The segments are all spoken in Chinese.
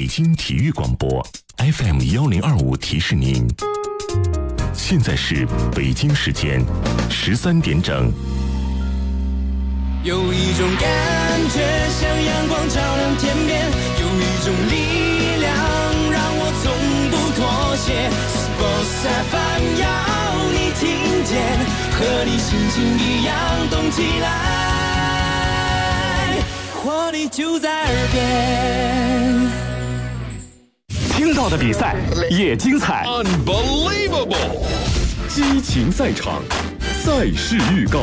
京体育广播 FM1025提示您，现在是北京时间13点整。 有一种感觉像阳光照亮天边，有一种力量让我从不妥协。Sports FM 要你听见，和你心情一样动起来，活力就在耳边。 听到的比赛也精彩 ，Unbelievable！ 激情赛场，赛事预告。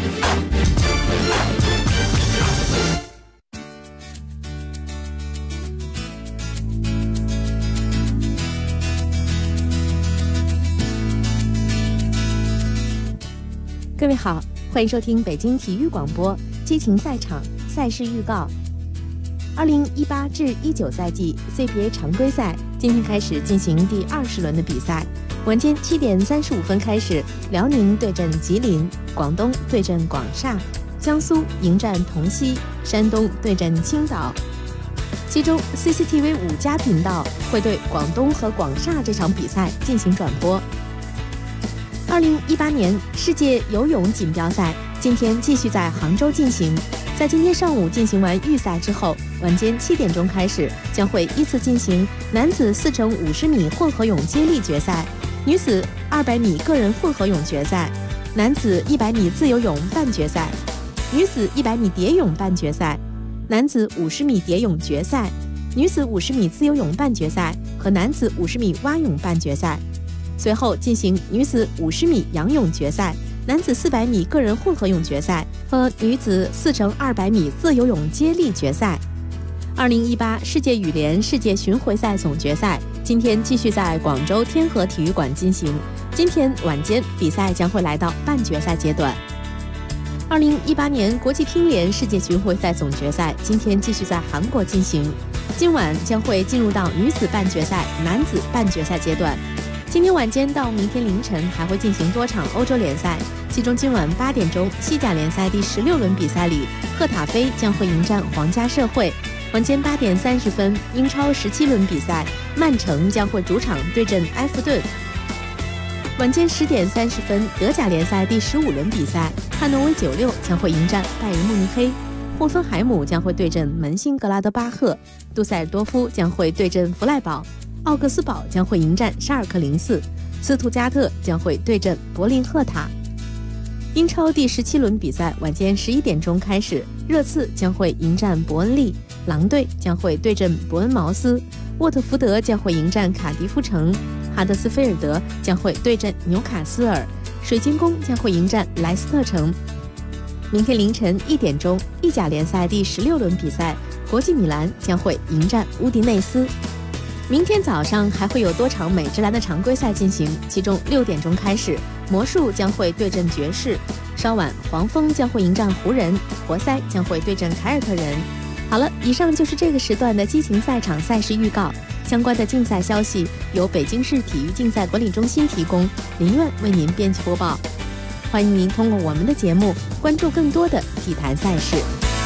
各位好，欢迎收听北京体育广播激情赛场赛事预告。2018至19赛季 CBA 常规赛今天开始进行第20轮的比赛。晚间7点35分开始，辽宁对阵吉林，广东对阵广厦，江苏迎战同曦，山东对阵青岛。其中 CCTV 5家频道会对广东和广厦这场比赛进行转播。2018年世界游泳锦标赛今天继续在杭州进行。在今天上午进行完预赛之后，晚间7点钟开始将会依次进行男子4×50米混合泳接力决赛、女子200米个人混合泳决赛、男子100米自由泳半决赛、女子100米蝶泳半决赛、男子50米蝶泳决赛、女子50米自由泳半决赛和男子50米蛙泳半决赛。随后进行女子50米仰泳决赛、男子400米个人混合泳决赛和女子4×200米自由泳接力决赛。2018世界羽联世界巡回赛总决赛今天继续在广州天河体育馆进行。今天晚间比赛将会来到半决赛阶段。2018年国际乒联世界巡回赛总决赛今天继续在韩国进行，今晚将会进入到女子半决赛、男子半决赛阶段。今天晚间到明天凌晨还会进行多场欧洲联赛，其中今晚8点钟西甲联赛第16轮比赛里，赫塔菲将会迎战皇家社会。晚间8点30分，英超17轮比赛，曼城将会主场对阵埃弗顿。晚间10点30分，德甲联赛第15轮比赛，汉诺威96将会迎战拜仁慕尼黑，霍芬海姆将会对阵门兴格拉德巴赫，杜塞尔多夫将会对阵弗赖堡，奥格斯堡将会迎战沙尔克04，斯图加特将会对阵柏林赫塔。英超第17轮比赛晚间11点钟开始，热刺将会迎战伯恩利，狼队将会对阵伯恩茅斯，沃特福德将会迎战卡迪夫城，哈德斯菲尔德将会对阵纽卡斯尔，水晶宫将会迎战莱斯特城。明天凌晨1点钟，意甲联赛第16轮比赛，国际米兰将会迎战乌迪内斯。明天早上还会有多场美职篮的常规赛进行，其中6点钟开始，魔术将会对阵爵士，稍晚黄蜂将会迎战湖人，活塞将会对阵凯尔特人。好了，以上就是这个时段的激情赛场赛事预告。相关的竞赛消息由北京市体育竞赛管理中心提供，林苑为您编辑播报。欢迎您通过我们的节目关注更多的体坛赛事。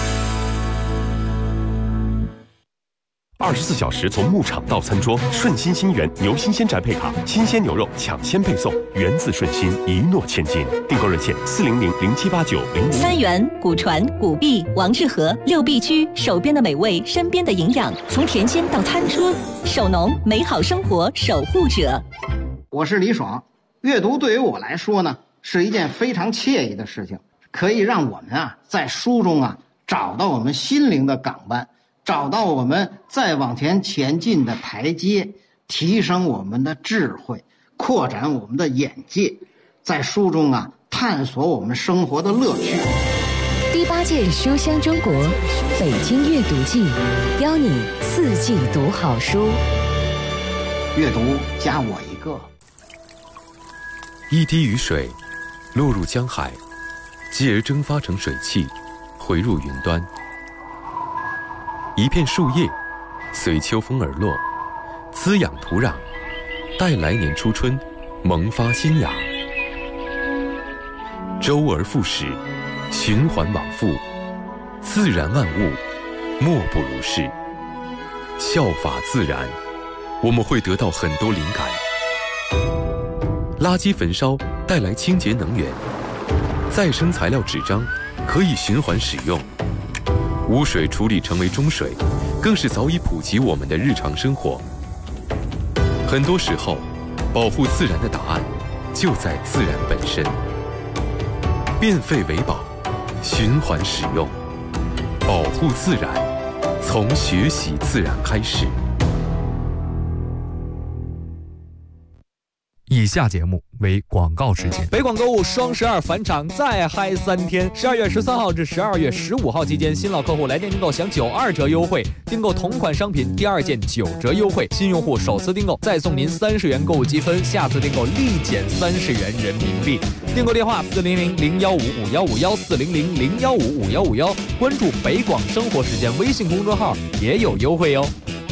24小时从牧场到餐桌，顺心新源牛新鲜宅配卡，新鲜牛肉抢先配送，源自顺心，一诺千金。订购热线400078900。 三元、古传、古币、王致和6必居，手边的美味，身边的营养，从田间到餐桌，守农，美好生活守护者。 我是李爽。阅读对于我来说呢，是一件非常惬意的事情，可以让我们在书中找到我们心灵的港湾，找到我们再往前前进的台阶，提升我们的智慧，扩展我们的眼界，在书中探索我们生活的乐趣。 第8届书香中国北京阅读季，邀你4季读好书。 阅读加我一个。 一滴雨水落入江海，继而蒸发成水汽，回入云端。一片树叶随秋风而落，滋养土壤，待来年初春萌发新芽。周而复始，循环往复，自然万物莫不如是。 效法自然，我们会得到很多灵感。垃圾焚烧带来清洁能源，再生材料纸张可以循环使用，污水处理成为中水，更是早已普及我们的日常生活。很多时候，保护自然的答案就在自然本身。变废为宝，循环使用，保护自然，从学习自然开始。 以下节目为广告时间。 北广购物双12返场再嗨3天，12月13号至12月15号期间，新老客户来电订购享92折优惠，订购同款商品第2件9折优惠，新用户首次订购再送您30元购物积分，下次订购立减30元人民币。订购电话400-015-5151，400-015-5151，关注北广生活时间微信公众号也有优惠哟。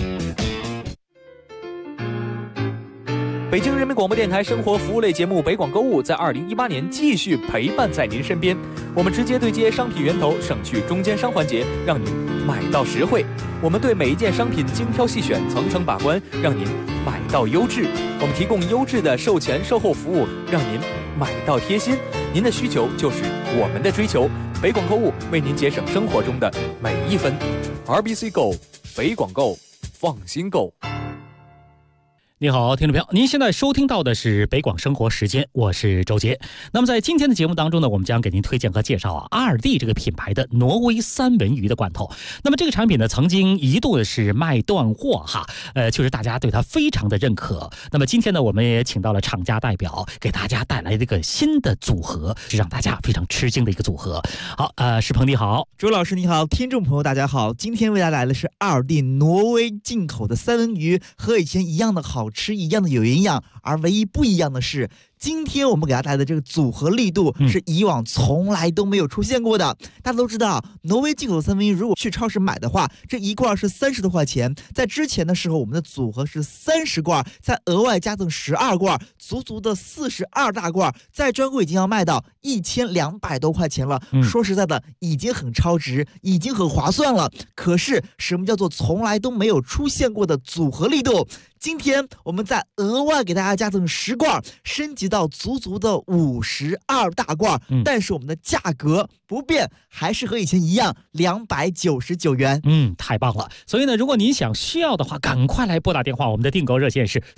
北京人民广播电台生活服务类节目《北广购物》在2018年继续陪伴在您身边。我们直接对接商品源头，省去中间商环节，让您买到实惠。我们对每一件商品精挑细选，层层把关，让您买到优质。我们提供优质的售前售后服务，让您买到贴心。您的需求就是我们的追求。北广购物为您节省生活中的每一分。RBC Go， 北广购，放心购。 你好，听众朋友，您现在收听到的是北广生活时间，我是周杰。那么在今天的节目当中呢，我们将给您推荐和介绍阿尔蒂这个品牌的挪威三文鱼的罐头。那么这个产品呢，曾经一度是卖断货哈，确实大家对它非常的认可。那么今天呢，我们也请到了厂家代表，给大家带来这个新的组合，是让大家非常吃惊的一个组合。好，石鹏你好， 周老师你好，听众朋友大家好，今天为大家来的是阿尔蒂挪威进口的三文鱼，和以前一样的好吃，一样的有营养，而唯一不一样的是，今天我们给大家带来的这个组合力度是以往从来都没有出现过的。大家都知道，挪威进口的三文鱼如果去超市买的话，这一罐是30多块钱。在之前的时候，我们的组合是30罐，再额外加赠12罐，足足的42大罐，在专柜已经要卖到1200多块钱了。说实在的，已经很超值，已经很划算了。可是什么叫做从来都没有出现过的组合力度？今天我们再额外给大家加赠10罐，升级到足足的52大罐，但是我们的价格不变，还是和以前一样299元。 太棒了！所以呢，如果您需要的话，赶快来拨打电话，我们的订购热线是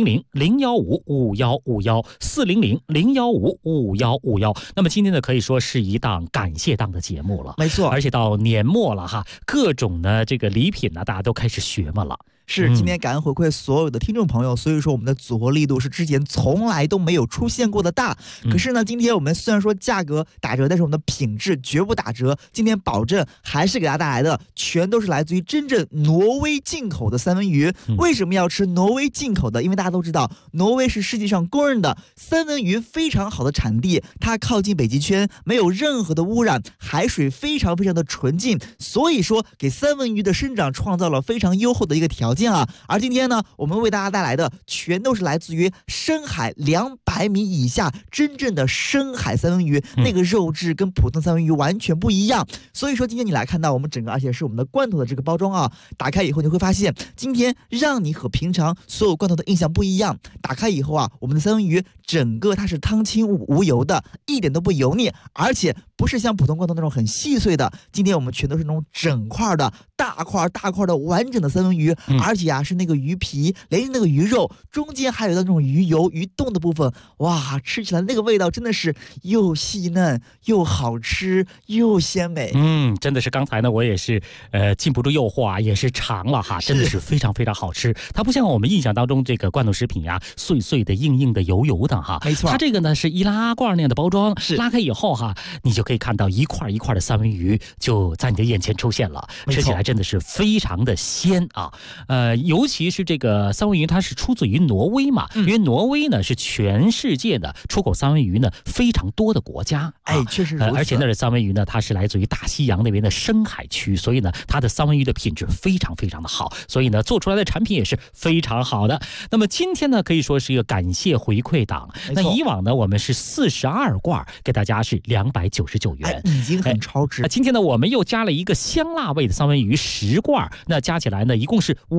400-015-5151，400-015-5151。那么今天呢，可以说是一档感谢档的节目了， 没错， 而且到年末了哈，各种呢这个礼品呢，大家都开始学嘛了。 是，今天感恩回馈所有的听众朋友，所以说我们的组合力度是之前从来都没有出现过的大。可是呢，今天我们虽然说价格打折，但是我们的品质绝不打折。今天保证还是给大家带来的全都是来自于真正挪威进口的三文鱼。为什么要吃挪威进口的？因为大家都知道，挪威是世界上公认的三文鱼非常好的产地，它靠近北极圈，没有任何的污染，海水非常非常的纯净，所以说给三文鱼的生长创造了非常优厚的一个条件。而今天呢，我们为大家带来的全都是来自于深海200米以下真正的深海三文鱼，那个肉质跟普通三文鱼完全不一样。所以说今天你来看到我们整个，而且是我们的罐头的这个包装啊，打开以后你会发现，今天让你和平常所有罐头的印象不一样。打开以后啊，我们的三文鱼整个它是汤清无油的，一点都不油腻，而且不是像普通罐头那种很细碎的，今天我们全都是那种整块的大块的完整的三文鱼，而且啊是那个鱼皮连着那个鱼肉，中间还有那种鱼油鱼冻的部分，哇，吃起来那个味道真的是又细嫩又好吃又鲜美。 真的是刚才呢我也是禁不住诱惑啊，也是尝了哈，真的是非常非常好吃。它不像我们印象当中这个罐头食品呀，碎碎的硬硬的油油的哈， 没错， 它这个呢是易拉罐那样的包装，拉开以后哈，你就可以看到一块一块的三文鱼就在你的眼前出现了，吃起来真的是非常的鲜啊。尤其是这个三文鱼，它是出自于挪威嘛，因为挪威呢是全世界的出口三文鱼呢非常多的国家， 确实如此。 而且那的三文鱼呢，它是来自于大西洋那边的深海区，所以呢，它的三文鱼的品质非常非常的好，所以呢，做出来的产品也是非常好的。那么今天呢，可以说是一个感谢回馈档。那以往呢，我们是42罐，给大家是299元， 已经很超值。 今天呢，我们又加了一个香辣味的三文鱼10罐，那加起来呢，一共是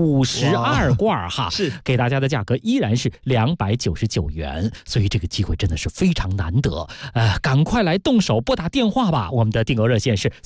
52罐哈， 是给大家的价格依然是299元，所以这个机会真的是非常难得。赶快来动手拨打电话吧，我们的订购热线是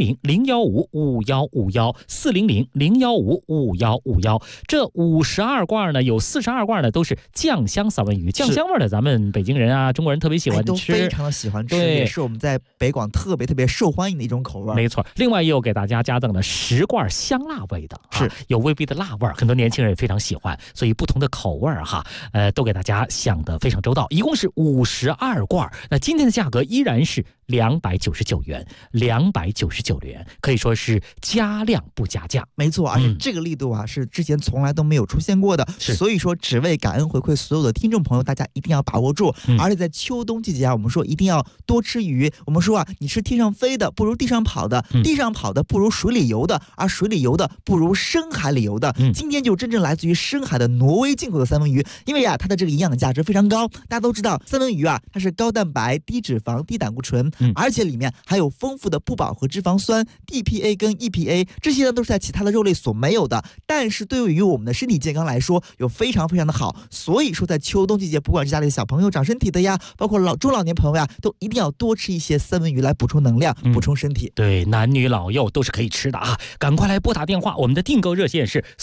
400-015-5151，400-015-5151。这52罐呢，有42罐呢都是酱香三文鱼，酱香味的咱们北京人啊、中国人特别喜欢吃， 都非常的喜欢吃， 对， 也是我们在北广特别受欢迎的一种口味。 没错，另外又给大家加赠了10罐香辣味的， 是有微微的辣味，很多年轻人也非常喜欢，所以不同的口味哈，都给大家想得非常周到，一共是52罐。那今天的价格依然是299元，299元，可以说是加量不加价。 没错，而且这个力度啊，是之前从来都没有出现过的，所以说只为感恩回馈所有的听众朋友，大家一定要把握住。而且在秋冬季节啊，我们说一定要多吃鱼。我们说啊，你吃天上飞的不如地上跑的，地上跑的不如水里游的，而水里游的不如深海里游的。今天就真正来自于深海的挪威进口的三文鱼，因为啊，它的这个营养的价值非常高。大家都知道，三文鱼啊，它是高蛋白、低脂肪、低胆固醇，而且里面还有丰富的不饱和脂肪酸 DPA 跟 EPA， 这些呢都是在其他的肉类所没有的，但是对于我们的身体健康来说有非常的好。所以说在秋冬季节，不管是家里的小朋友长身体的呀，包括中老年朋友呀，都一定要多吃一些三文鱼来补充能量，补充身体。 对，男女老幼都是可以吃的啊！赶快来拨打电话，我们的订购热线是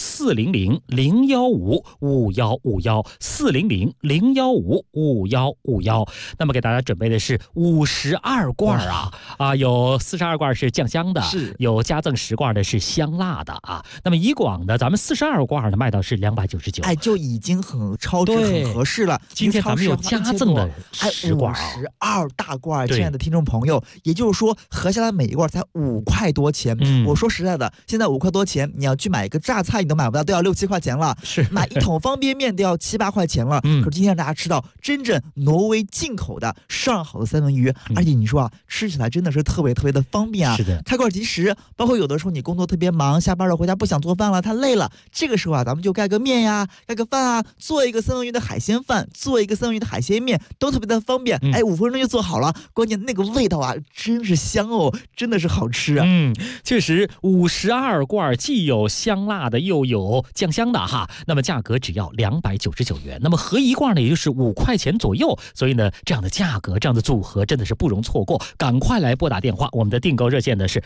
400-015-5151，400-015-5151。那么给大家准备的是52罐啊，有42罐是酱香的，有加赠10罐的是香辣的啊。那么以广的咱们42罐呢卖到是299， 就已经很超值很合适了。 今天咱们有加赠的10罐 ，52大罐，亲爱的听众朋友，也就是说合下来每一罐才5块多钱。我说实在的，现在5块多钱，你要去买一个榨菜你都买不到，都要6、7块钱了。买一桶方便面都要7、8块钱了。可是今天让大家吃到真正挪威进口的上好的三文鱼，而且你说啊，吃起来真的是特别的方便啊。 是的， 开罐即食。包括有的时候你工作特别忙，下班了回家不想做饭了，太累了，这个时候啊，咱们就盖个面呀，盖个饭啊，做一个三文鱼的海鲜饭，做一个三文鱼的海鲜面，都特别的方便。5分钟就做好了，关键那个味道啊，真是香哦，真的是好吃啊。 确实52罐既有香辣的，又有酱香的哈。那么价格只要299元，那么合一罐呢，也就是5块钱左右。所以呢，这样的价格，这样的组合真的是不容错过。赶快来拨打电话，我们的订购热线呢是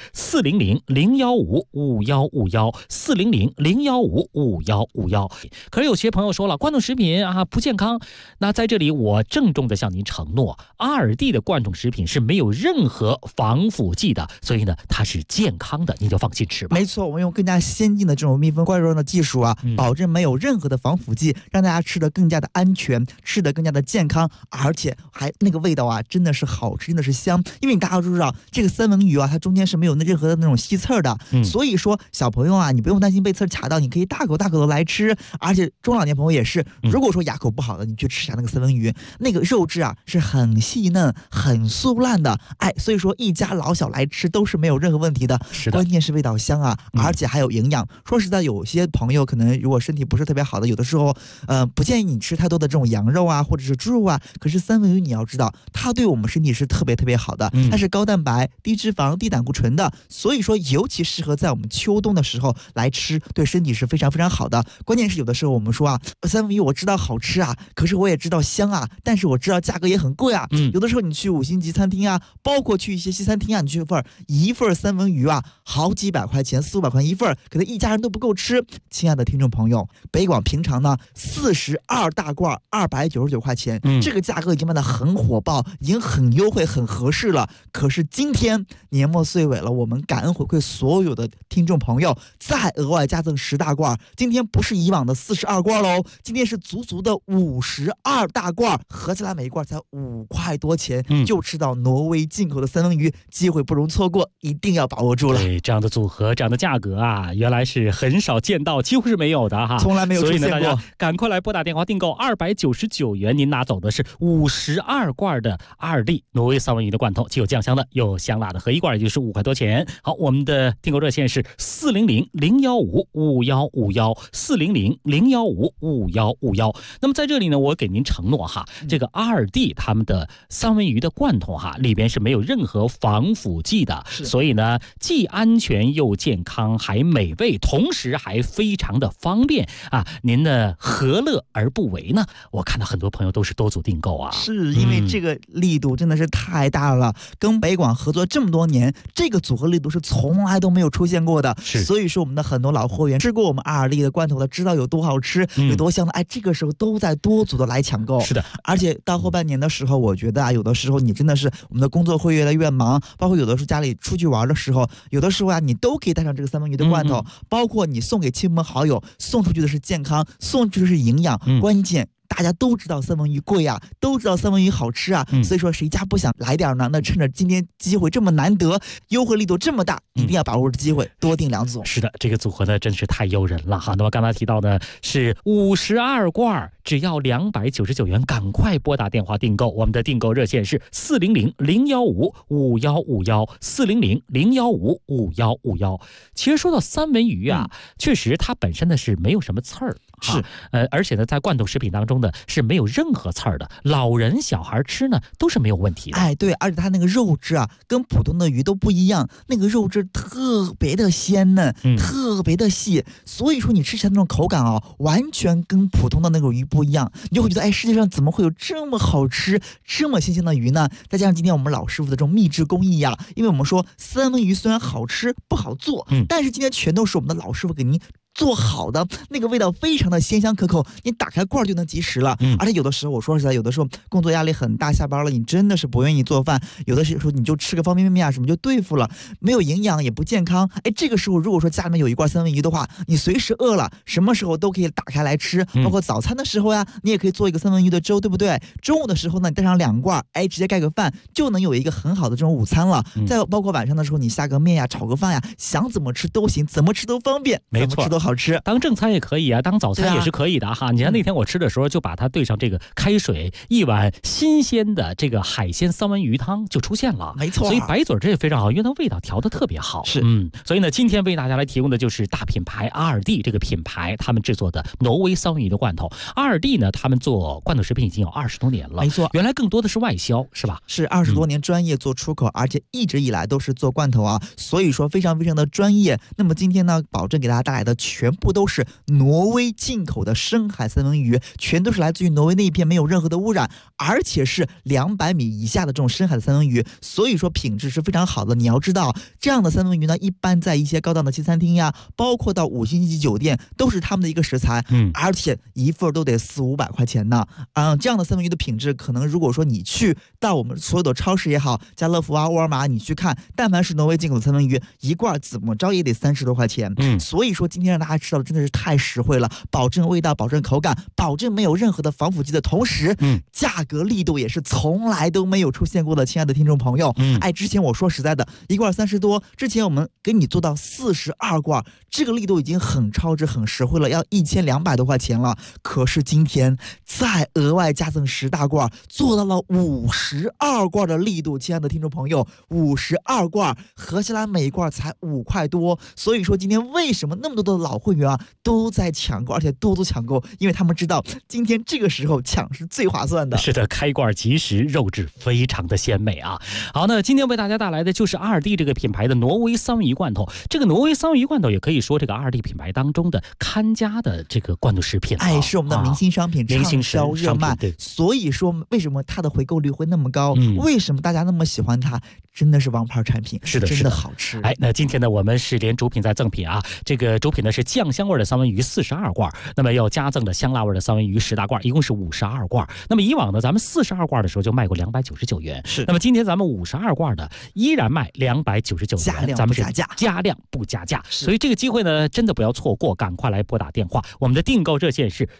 400-015-5151，400-015-5151。可是有些朋友说了，罐头食品啊不健康，那在这里我郑重的向您承诺，阿尔蒂的罐头食品是没有任何防腐剂的，所以呢它是健康的，您就放心吃吧。 没错，我们用更加先进的这种密封罐装的技术啊，保证没有任何的防腐剂，让大家吃得更加的安全，吃得更加的健康，而且还那个味道啊，真的是好吃，真的是香。因为大家都知道，这个三文鱼啊，它中间是没有任何的那种吸刺的，所以说小朋友啊，你不用担心被刺卡到，你可以大口的来吃。而且中老年朋友也是，如果说牙口不好的，你去吃下那个三文鱼，那个肉质啊是很细嫩、很酥烂的，所以说一家老小来吃都是没有任何问题的。关键是味道香啊，而且还有营养。说实在，有些朋友可能如果身体不是特别好的，有的时候不建议你吃太多的这种羊肉啊，或者是猪肉啊。可是三文鱼你要知道，它对我们身体是特别好的，它是高蛋白、低脂肪、低胆固醇的，所以说尤其适合在我们秋冬的时候来吃，对身体是非常好的。关键是有的时候我们说啊，三文鱼我知道好吃啊，可是我也知道香啊，但是我知道价格也很贵啊。有的时候你去5星级餐厅啊，包括去一些西餐厅啊，你去一份三文鱼啊，好几百块钱，400-500块一份，可能一家人都不够吃。亲爱的听众朋友，北广平常呢42大罐299块钱，这个价格已经卖得很火爆，已经很优惠很合适了。可是今天年末岁尾了，我们感恩回馈所有的听众朋友，再额外加赠10大罐。今天不是以往的42罐喽，今天是足的52大罐，合起来每一罐才5块多钱，就吃到挪威进口的三文鱼，机会不容错过，一定要把握住了。 对，这样的组合，这样的价格啊，原来是很少见到，几乎是没有的哈， 从来没有出现过。 所以呢，大家赶快来拨打电话订购299元，您拿走的是52罐的阿尔蒂挪威三文鱼的罐头，既有酱香的，有香辣的，合一罐也就是5块多钱。好，我们的订购热线是400-015-5151，400-015-5151。那么在这里呢，我给您承诺哈，这个阿尔蒂他们的三文鱼的罐头哈，里边是没有任何防腐剂的，所以呢，既安全又健康，还美味，同时还非常的方便啊，您呢何乐而不为呢？我看到很多朋友都是多组订购啊， 是因为这个力度真的是太大了，跟北广合作这么多年，这个组合力度是从来都没有出现过的。所以说我们的很多老会员吃过我们2.2L的罐头的，知道有多好吃，有多香的，哎，这个时候都在多组的来抢购。 是的， 而且到后半年的时候，我觉得啊，有的时候你真的是我们的工作会越来越忙，包括有的时候家里出去玩的时候，有的时候啊，你都可以带上这个三文鱼的罐头，包括你送给亲朋好友，送出去的是健康，送出去的是营养，关键大家都知道三文鱼贵啊，都知道三文鱼好吃啊，所以说谁家不想来点呢？那趁着今天机会这么难得，优惠力度这么大，一定要把握着机会，多订2组。 是的，这个组合呢真是太诱人了哈。那么刚才提到的是52罐，只要299元，赶快拨打电话订购。我们的订购热线是400-015-5151，400-015-5151。其实说到三文鱼啊，确实它本身呢是没有什么刺儿。是，而且呢，在罐头食品当中呢是没有任何刺儿的，老人小孩吃呢都是没有问题的。 哎，对，而且它那个肉质啊，跟普通的鱼都不一样，那个肉质特别的鲜嫩，特别的细，所以说你吃起来那种口感啊，完全跟普通的那种鱼不一样，你就会觉得，哎，世界上怎么会有这么好吃、这么新鲜的鱼呢？再加上今天我们老师傅的这种秘制工艺呀，因为我们说三文鱼虽然好吃不好做，但是今天全都是我们的老师傅给您做好的，那个味道非常的鲜香可口，你打开罐就能及时了。而且有的时候我说实在，有的时候工作压力很大，下班了你真的是不愿意做饭，有的时候你就吃个方便面啊什么就对付了，没有营养也不健康。哎，这个时候如果说家里面有一罐三文鱼的话，你随时饿了什么时候都可以打开来吃，包括早餐的时候呀，你也可以做一个三文鱼的粥，对不对？中午的时候呢，你带上2罐，哎，直接盖个饭就能有一个很好的这种午餐了。再包括晚上的时候，你下个面呀，炒个饭呀，想怎么吃都行，怎么吃都方便， 没错， 怎么吃都好吃。 当正餐也可以啊，当早餐也是可以的哈。你看那天我吃的时候，就把它兑上这个开水，一碗新鲜的这个海鲜三文鱼汤就出现了， 没错。 所以白嘴这也非常好，因为它味道调得特别好。 是， 所以呢，今天为大家来提供的就是大品牌2D这个品牌他们制作的挪威三文鱼的罐头。2D呢，他们做罐头食品已经有20多年了， 没错。 原来更多的是外销，是吧？ 是20多年专业做出口，而且一直以来都是做罐头啊，所以说非常非常的专业。那么今天呢，保证给大家带来的全部都是挪威进口的深海三文鱼，全都是来自于挪威那一片，没有任何的污染，而且是200米以下的这种深海的三文鱼，所以说品质是非常好的。你要知道，这样的三文鱼呢，一般在一些高档的西餐厅呀，包括到5星级酒店，都是他们的一个食材，而且一份都得400-500块钱呢。这样的三文鱼的品质，可能如果说你去到我们所有的超市也好，家乐福啊、沃尔玛，你去看，但凡是挪威进口的三文鱼，一罐怎么着也得30多块钱。所以说今天让大家吃到的真的是太实惠了，保证味道，保证口感，保证没有任何的防腐剂的同时，价格力度也是从来都没有出现过的。亲爱的听众朋友，哎，之前我说实在的，一罐30多，之前我们给你做到42罐，这个力度已经很超值、很实惠了，要1200多块钱了。可是今天再额外加赠10大罐，做到了52罐的力度。亲爱的听众朋友，52罐合起来每一罐才5块多，所以说今天为什么那么多的老会员啊都在抢购，而且多多抢购，因为他们知道今天这个时候抢是最划算的。 是的，开罐即食，肉质非常的鲜美啊。好，那今天为大家带来的就是2D这个品牌的挪威三文鱼罐头。这个挪威三文鱼罐头也可以说这个2D品牌当中的看家的这个罐头食品， 哎，是我们的明星商品，畅销热卖。所以说为什么它的回购率会那么高？为什么大家那么喜欢它？真的是王牌产品， 是的， 真的好吃。 哎，那今天呢，我们是连主品再赠品啊。这个主品呢是酱香味的三文鱼42罐，那么要加赠的香辣味的三文鱼10大罐，一共是52罐。那么以往呢，咱们42罐的时候就卖过299元， 是。 那么今天咱们52罐的依然卖299元，咱们是加量不加价。所以这个机会呢，真的不要错过，赶快来拨打电话。我们的订购热线是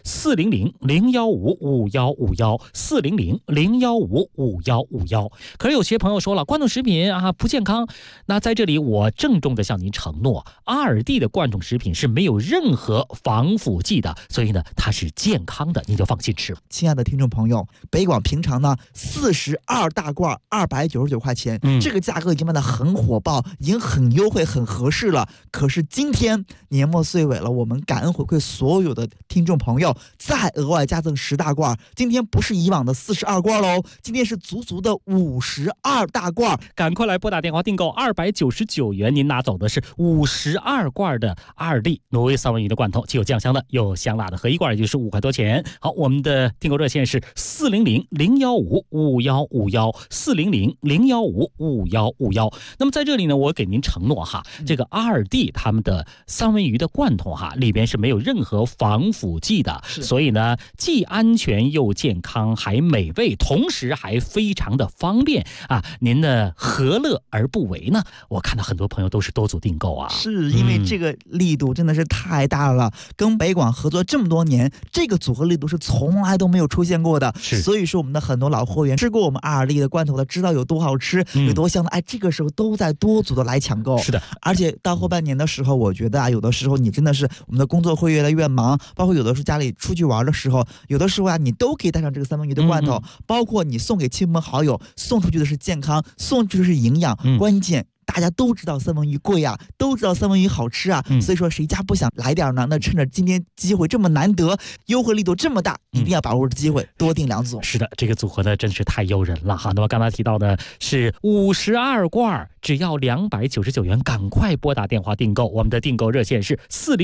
400-015-5151，400-015-5151。可是有些朋友说了，罐头食品啊不健康，那在这里我郑重的向您承诺，2D的罐头食品是没有任何防腐剂的，所以呢它是健康的，您就放心吃。 亲爱的听众朋友，北广平常呢42大罐299块钱，这个价格已经卖得很火爆，已经很优惠很合适了。可是今天年末岁尾了，我们感恩回馈所有的听众朋友，再额外加赠10大罐，今天不是以往的42罐喽，今天是足足的52大罐， 赶快来拨打电话订购299元，您拿走的是52罐的2D 挪威三文鱼的罐头，既有酱香的，有香辣的，合一罐也就是5块多钱。好，我们的订购热线是400-015-5151，400-015-5151。那么在这里呢，我给您承诺哈，这个2D 他们的三文鱼的罐头哈，里边是没有任何防腐剂的，所以呢，既安全又健康，还美味，同时还非常的方便啊！您呢何乐而不为呢？我看到很多朋友都是多组订购啊， 是因为这个力度真的是太大了，跟北广合作这么多年，这个组合力度是从来都没有出现过的。所以说我们的很多老会员吃过我们2D的罐头的，知道有多好吃，有多香的，哎，这个时候都在多组的来抢购。 是的， 而且到后半年的时候，我觉得啊，有的时候你真的是我们的工作会越来越忙，包括有的时候家里出去玩的时候，有的时候啊，你都可以带上这个三文鱼的罐头，包括你送给亲朋好友，送出去的是健康，送出去的是营养，关键大家都知道三文鱼贵啊，都知道三文鱼好吃啊，所以说谁家不想来点呢？那趁着今天机会这么难得，优惠力度这么大，一定要把握着机会，多订2组。 是的，这个组合呢真是太诱人了哈。那么刚才提到的是52罐，只要299元，赶快拨打电话订购。我们的订购热线是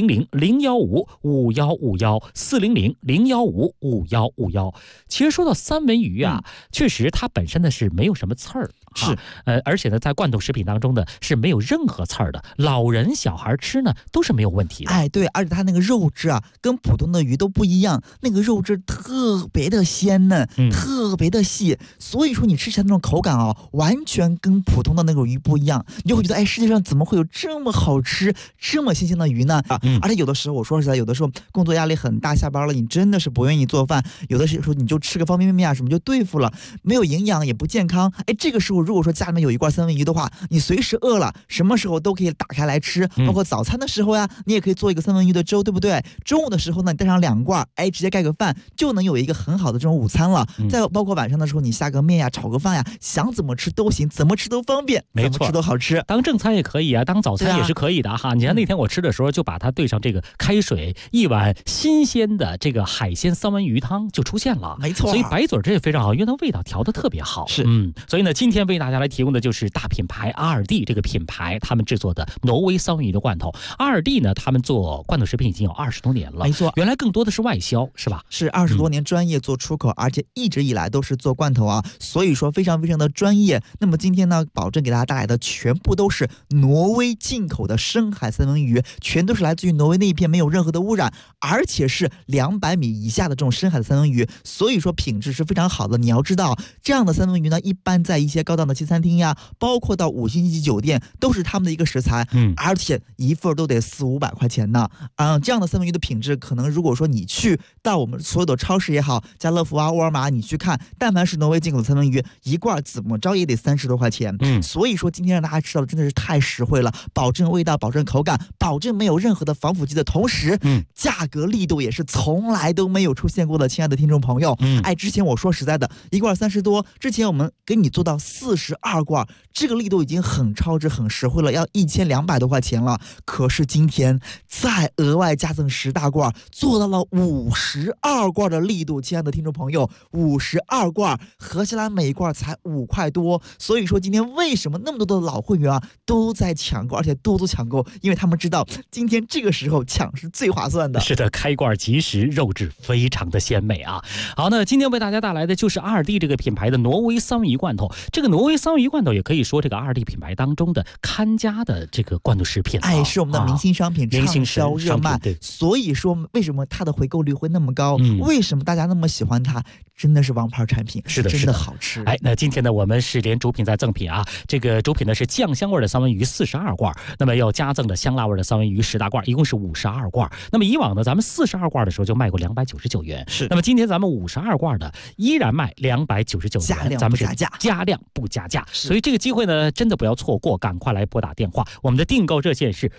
400-015-5151，400-015-5151。其实说到三文鱼啊，确实它本身呢是没有什么刺儿，是而且呢在罐头食品当中呢是没有任何刺儿的，老人小孩吃呢都是没有问题的。 哎，对，而且它那个肉质啊跟普通的鱼都不一样，那个肉质特别的鲜嫩，特别的细，所以说你吃起来那种口感啊，完全跟普通的那种鱼不一样，你就会觉得哎，世界上怎么会有这么好吃这么新鲜的鱼呢？而且有的时候我说实在，有的时候工作压力很大，下班了你真的是不愿意做饭，有的时候你就吃个方便面啊什么就对付了，没有营养也不健康。哎，这个时候如果说家里面有一罐三文鱼的话，你随时饿了什么时候都可以打开来吃，包括早餐的时候呀，你也可以做一个三文鱼的粥，对不对？中午的时候呢，你带上2罐，哎，直接盖个饭就能有一个很好的这种午餐了。再包括晚上的时候，你下个面呀，炒个饭呀，想怎么吃都行，怎么吃都方便， 没错， 怎么吃都好吃。 当正餐也可以啊，当早餐也是可以的哈。你看那天我吃的时候，就把它兑上这个开水，一碗新鲜的这个海鲜三文鱼汤就出现了， 没错。 所以白嘴这也非常好，因为它味道调得特别好。 是， 所以呢，今天为大家来提供的就是大品牌2D这个品牌他们制作的挪威三文鱼的罐头。2D呢，他们做罐头食品已经有20多年了， 没错。 原来更多的是外销，是吧？ 是20多年专业做出口，而且一直以来都是做罐头啊，所以说非常非常的专业。那么今天呢，保证给大家带来的全部都是挪威进口的深海三文鱼，全都是来自于挪威那一片，没有任何的污染，而且是200米以下的这种深海的三文鱼，所以说品质是非常好的。你要知道，这样的三文鱼呢，一般在一些高档的西餐厅呀，包括到5星级酒店，都是他们的一个食材，而且一份都得400-500块钱呢。这样的三文鱼的品质，可能如果说你去到我们所有的超市也好，家乐福啊、沃尔玛，你去看，但凡是挪威进口的三文鱼，一罐怎么着也得30多块钱。所以说今天让大家吃到的真的是太实惠了，保证味道，保证口感，保证没有任何的防腐剂的同时，价格力度也是从来都没有出现过的。亲爱的听众朋友，哎，之前我说实在的，一罐30多，之前我们给你做到42罐，这个力度已经很超值、很实惠了，要1200多块钱了。可是今天再额外加赠10大罐，做到了52罐的力度。亲爱的听众朋友，52罐合起来每一罐才5块多。所以说今天为什么那么多的老会员啊都在抢购，而且多多抢购，因为他们知道今天这个时候抢是最划算的。 是的，开罐即食，肉质非常的鲜美啊。好，那今天为大家带来的就是2D这个品牌的挪威三文鱼罐头。这个挪威三文鱼罐头也可以说这个2D品牌当中的看家的这个罐头食品， 哎，是我们的明星商品，畅销热卖。所以说为什么它的回购率会那么高？为什么大家那么喜欢它？真的是王牌产品， 是的， 真的好吃。 哎，那今天呢，我们是连主品再赠品啊。这个主品呢是酱香味的三文鱼42罐，那么要加赠的香辣味的三文鱼10大罐，一共是52罐。那么以往呢，咱们42罐的时候就卖过299元， 是。 那么今天咱们52罐的依然卖299元，咱们是加量不加价。所以这个机会呢，真的不要错过，赶快来拨打电话。我们的订购热线是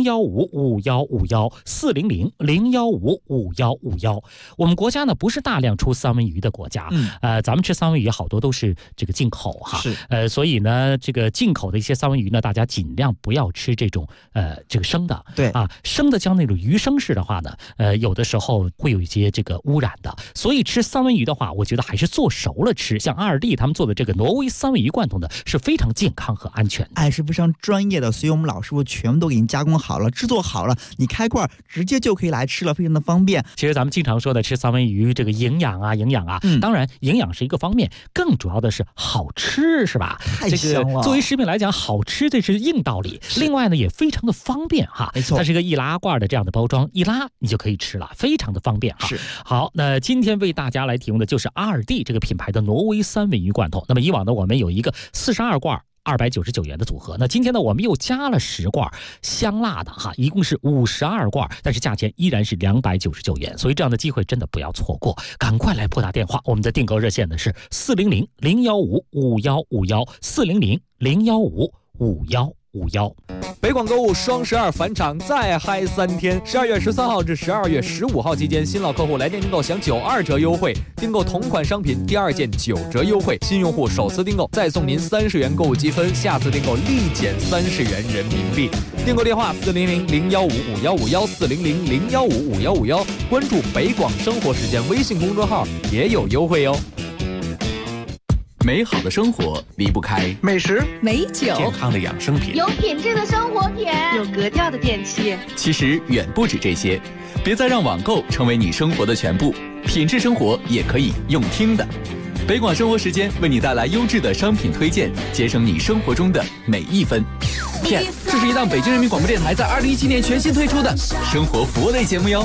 400-015-5151，400-015-5151。我们国家呢不是大量出三文鱼的国家。咱们吃三文鱼好多都是这个进口哈， 是所以呢，这个进口的一些三文鱼呢，大家尽量不要吃这种这个生的。 对啊，生的像那种鱼生式的话呢，有的时候会有一些这个污染的。所以吃三文鱼的话，我觉得还是做熟了吃。像阿尔蒂他们做的这个挪威三文鱼罐头呢，是非常健康和安全的， 是非常专业的。所以我们老师傅全部都给你加工好了，制作好了，你开罐直接就可以来吃了，非常的方便。 其实咱们经常说的吃三文鱼，这个营养啊，当然营养是一个方面，更主要的是好吃，是吧？ 太香了。 这个作为食品来讲，好吃这是硬道理。另外呢，也非常的方便哈， 没错， 它是一个易拉罐的这样的包装，一拉你就可以吃了，非常的方便哈。 是。 好，那今天为大家来提供的就是阿尔蒂这个品牌的挪威三文鱼罐头。那么以往呢，我们有一个42罐299元的组合，那今天呢我们又加了10罐香辣的哈，一共是52罐，但是价钱依然是299元，所以这样的机会真的不要错过，赶快来拨打电话，我们的订购热线呢是400-015-5151，400-015-5151。 北广购物双12返场再嗨3天，12月13号至12月15号期间，新老客户来电订购享92折优惠，订购同款商品第2件9折优惠，新用户首次订购再送您30元购物积分，下次订购立减30元人民币。订购电话400-015-5151，400-015-5151，关注北广生活时间微信公众号也有优惠哟。 美好的生活离不开美食、 美酒、 健康的养生品、 有品质的生活品、 有格调的电器。 其实远不止这些，别再让网购成为你生活的全部，品质生活也可以用听的。北广生活时间为你带来优质的商品推荐，节省你生活中的每一分。PS， 这是一档北京人民广播电台在2017年全新推出的生活服务类节目哟。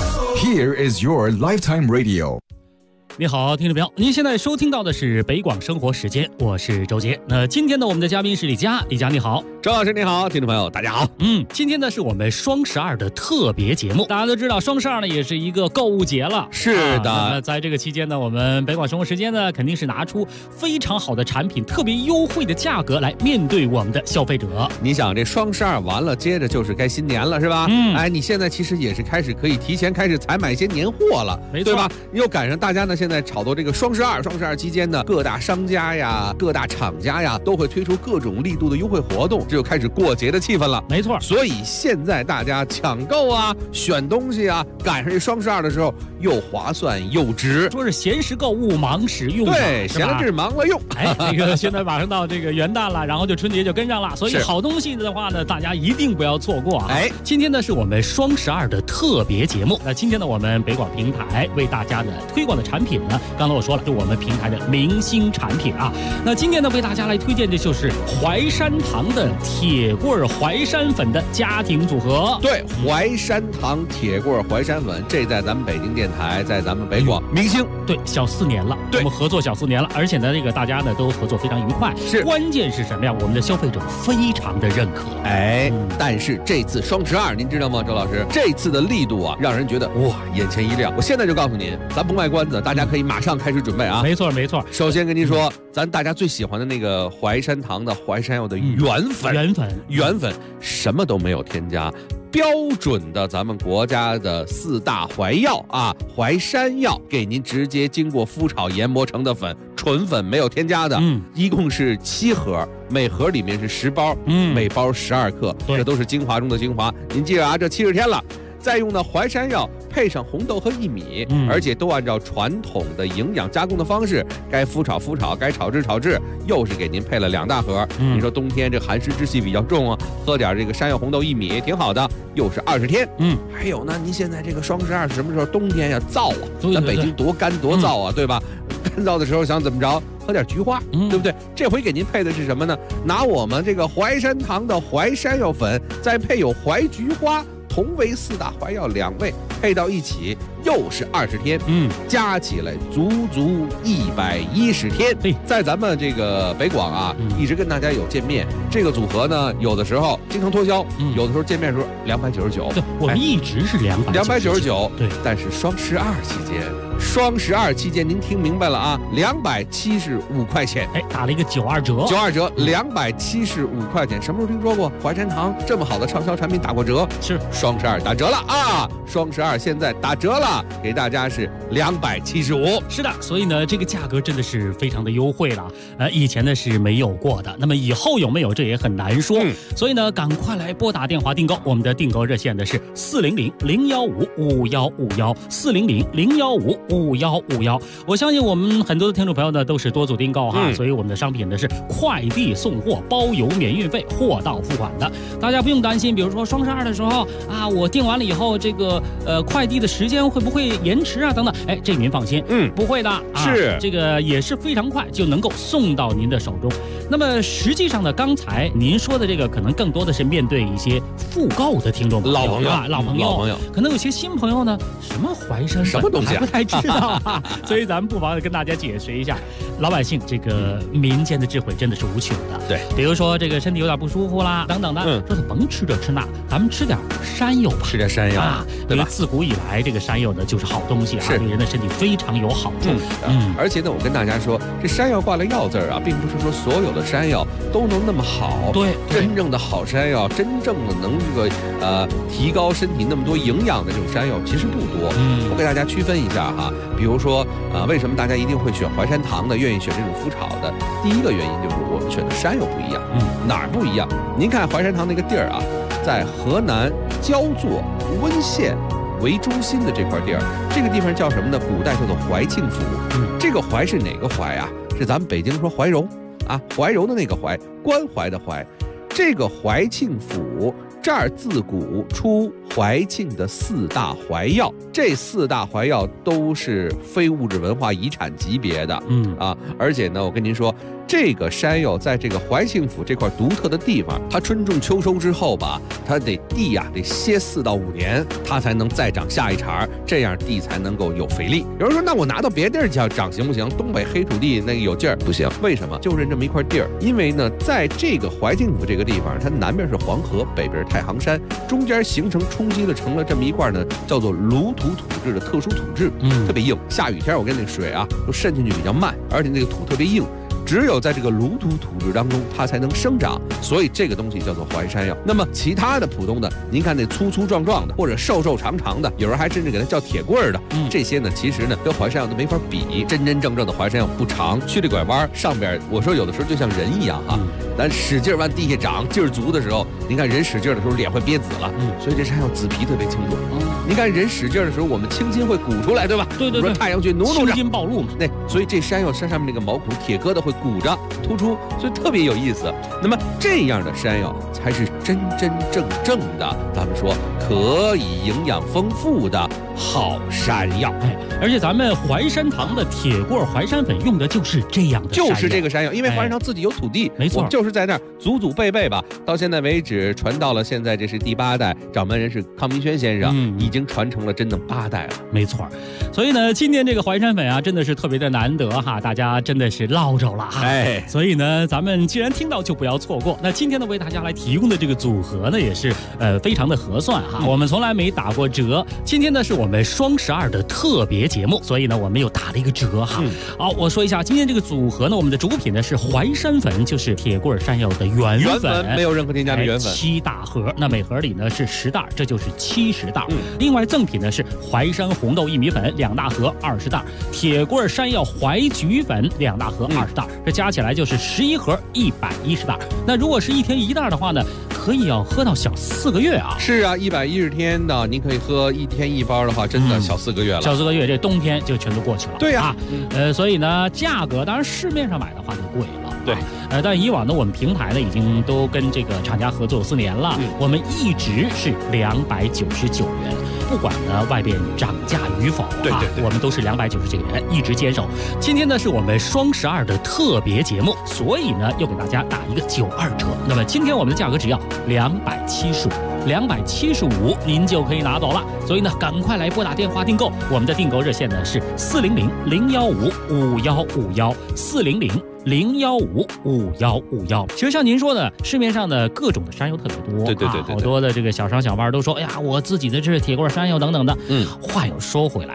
Here is your lifetime radio。 你好，听众朋友，您现在收听到的是北广生活时间，我是周杰。那今天呢，我们的嘉宾是李佳，李佳你好。 周老师你好，听众朋友大家好。 今天呢是我们双12的特别节目，大家都知道双12呢也是一个购物节了。 是的。 那么在这个期间呢，我们北广生活时间呢肯定是拿出非常好的产品，特别优惠的价格来面对我们的消费者。 你想这双12完了，接着就是该新年了，是吧？你现在其实也是开始可以提前开始采买一些年货了， 没错， 对吧？又赶上大家呢现在炒作这个双12期间呢，各大商家呀、各大厂家呀都会推出各种力度的优惠活动，这就开始过节的气氛了。 没错， 所以现在大家抢购啊、选东西啊，赶上这双12的时候又划算又值。 说是闲时购物，忙时用。 对，闲了治，忙了用。 这个现在马上到这个元旦了，然后就春节就跟上了，所以好东西的话呢，大家一定不要错过啊！今天呢是我们双12的特别节目。那今天呢，我们北广平台为大家的推广的产品呢，刚才我说了，是我们平台的明星产品啊。那今天呢，为大家来推荐的就是淮山堂的铁棍淮山粉的家庭组合。 对，淮山堂铁棍淮山粉，这在咱们北京电台，在咱们北广明星， 对，小4年了，我们合作小4年了，而且呢，这个大家呢都合作非常愉快。 是， 关键是什么呀？我们的消费者非常的认可。 但是这次双12，您知道吗，周老师？这次的力度啊，让人觉得哇，眼前一亮。我现在就告诉您，咱不卖关子，大家可以马上开始准备啊。 没错没错。 首先跟您说，咱大家最喜欢的那个淮山堂的淮山药的原粉，什么都没有添加。标准的咱们国家的4大淮药啊，淮山药给您直接经过麸炒研磨成的粉，纯粉没有添加的，一共是7盒，每盒里面是10包，每包12克，这都是精华中的精华。您记着啊，这70天了。再用的淮山药配上红豆和薏米，而且都按照传统的营养加工的方式，该麸炒麸炒，该炒制炒制，又是给您配了2大盒。你说冬天这寒湿之气比较重啊，喝点这个山药红豆薏米挺好的，又是20天。还有呢，您现在这个双12是什么时候？冬天呀，燥啊，咱北京多干多燥啊，对吧？干燥的时候想怎么着？喝点菊花，对不对？这回给您配的是什么呢？拿我们这个淮山堂的淮山药粉，再配有淮菊花。同为4大淮药2味配到一起，又是20天，加起来足110天。在咱们这个北广啊，一直跟大家有见面。这个组合呢，有的时候经常脱销，有的时候见面的时候299。 对，我们一直是299。 对，但是双12期间，您听明白了啊？ 275块钱。 哎，打了一个92折 ，92折，275块钱。什么时候听说过淮山堂这么好的畅销产品打过折？ 是双12打折了啊！双12现在打折了，给大家是275。 是的，所以呢，这个价格真的是非常的优惠了。以前呢是没有过的，那么以后有没有这也很难说。所以呢，赶快来拨打电话订购，我们的订购热线的是400-015-5151，400-015-5151。我相信我们很多的听众朋友呢都是多组订购哈，所以我们的商品呢是快递送货，包邮免运费，货到付款的，大家不用担心。比如说双12的时候啊，我订完了以后，这个快递的时间会不会延迟啊？等等，哎，这您放心，不会的， 是这个也是非常快就能够送到您的手中。那么实际上呢，刚才您说的这个可能更多的是面对一些复购的听众朋友，老朋友，可能有些新朋友呢，什么淮山什么东西还不太知道啊，所以咱们不妨跟大家解释一下，老百姓这个民间的智慧真的是无穷的。 对， 比如说这个身体有点不舒服啦，等等的，说是甭吃这吃那，咱们吃点山药吧， 吃点山药啊，因为自古以来这个山药呢就是好东西啊，对人的身体非常有好处。 而且呢，我跟大家说，这山药挂了药字啊，并不是说所有的山药都能那么好。 对， 真正的好山药，真正的能这个提高身体那么多营养的这种山药其实不多。我给大家区分一下哈，比如说为什么大家一定会选淮山堂的，愿意选这种麸炒的？第一个原因就是我们选的山药不一样。哪儿不一样？您看淮山堂那个地儿啊，在河南焦作温县为中心的这块地儿，这个地方叫什么呢？古代叫做怀庆府。这个怀是哪个怀啊？是咱们北京说怀柔啊，怀柔的那个怀，关怀的怀。这个怀庆府这儿自古出怀庆的4大怀药，这4大怀药都是非物质文化遗产级别的。而且呢，我跟您说，这个山药在这个怀庆府这块独特的地方，它春种秋收之后吧，它得地呀得歇4到5年，它才能再长下一茬，这样地才能够有肥力。有人说，那我拿到别地儿去长行不行？东北黑土地那个有劲儿，不行。为什么？就是这么一块地儿，因为呢，在这个怀庆府这个地方，它南边是黄河，北边是太行山，中间形成冲击了成了这么一块呢，叫做鲁土土质的特殊土质，特别硬。下雨天我跟那水啊都渗进去比较慢，而且那个土特别硬。只有在这个鲁土土质当中，它才能生长，所以这个东西叫做淮山药。那么其他的普通的，您看那粗粗壮壮的，或者瘦瘦长长的，有人还甚至给它叫铁棍儿的，这些呢，其实呢跟淮山药都没法比。真真正正的淮山药不长，曲里拐弯，上边我说有的时候就像人一样哈，咱使劲往地下长，劲儿足的时候，您看人使劲的时候脸会憋紫了，所以这山药紫皮特别清楚。您看人使劲的时候，我们青筋会鼓出来，对吧？ 对， 说太阳穴努着， 青筋暴露嘛。 那所以这山药山上面那个毛孔铁疙瘩会鼓着突出，所以特别有意思。那么这样的山药才是真真正正的，咱们说可以营养丰富的好山药。 而且咱们淮山堂的铁棍淮山粉用的就是这样的山药， 就是这个山药，因为淮山堂自己有土地， 没错， 我们就是在那儿祖祖辈辈吧，到现在为止传到了现在，这是第8代，掌门人是康明轩先生，已经传承了真的8代了， 没错。所以呢，今年这个淮山粉啊，真的是特别的难得哈，大家真的是捞着了哈。所以呢，咱们既然听到就不要错过。那今天呢，为大家来提供的这个组合呢，也是非常的合算哈，我们从来没打过折。今天呢，是我们双12的特别节目，所以呢，我们又打了一个折哈。好，我说一下今天这个组合呢，我们的主品呢是淮山粉，就是铁棍山药的原粉， 没有任何添加的原粉 ，7大盒，那每盒里呢是10袋，这就是70袋。另外赠品呢是淮山红豆薏米粉2大盒20袋，铁棍山药淮菊粉2大盒20袋，这加起来就是11盒110袋。那如果是1天1袋的话呢，可以要喝到小4个月啊。 是啊，110天的，您可以喝1天1包的话，真的小4个月了。 小4个月，这冬天就全都过去了。 对呀， 所以呢，价格当然市面上买的话就贵了。 对， 但以往呢，我们平台呢已经都跟这个厂家合作4年了，我们一直是299元，不管呢外边涨价与否， 对， 我们都是299元一直坚守。今天呢是我们双12的特别节目，所以呢又给大家打一个92折。那么今天我们的价格只要275，您就可以拿走了。所以呢，赶快来拨打电话订购，我们的订购热线呢是400-015-5151，400-015-5151。其实像您说的，市面上的各种的山药特别多， 对， 好多的这个小商小贩都说，哎呀，我自己的这是铁棍山药等等的。话又说回来了，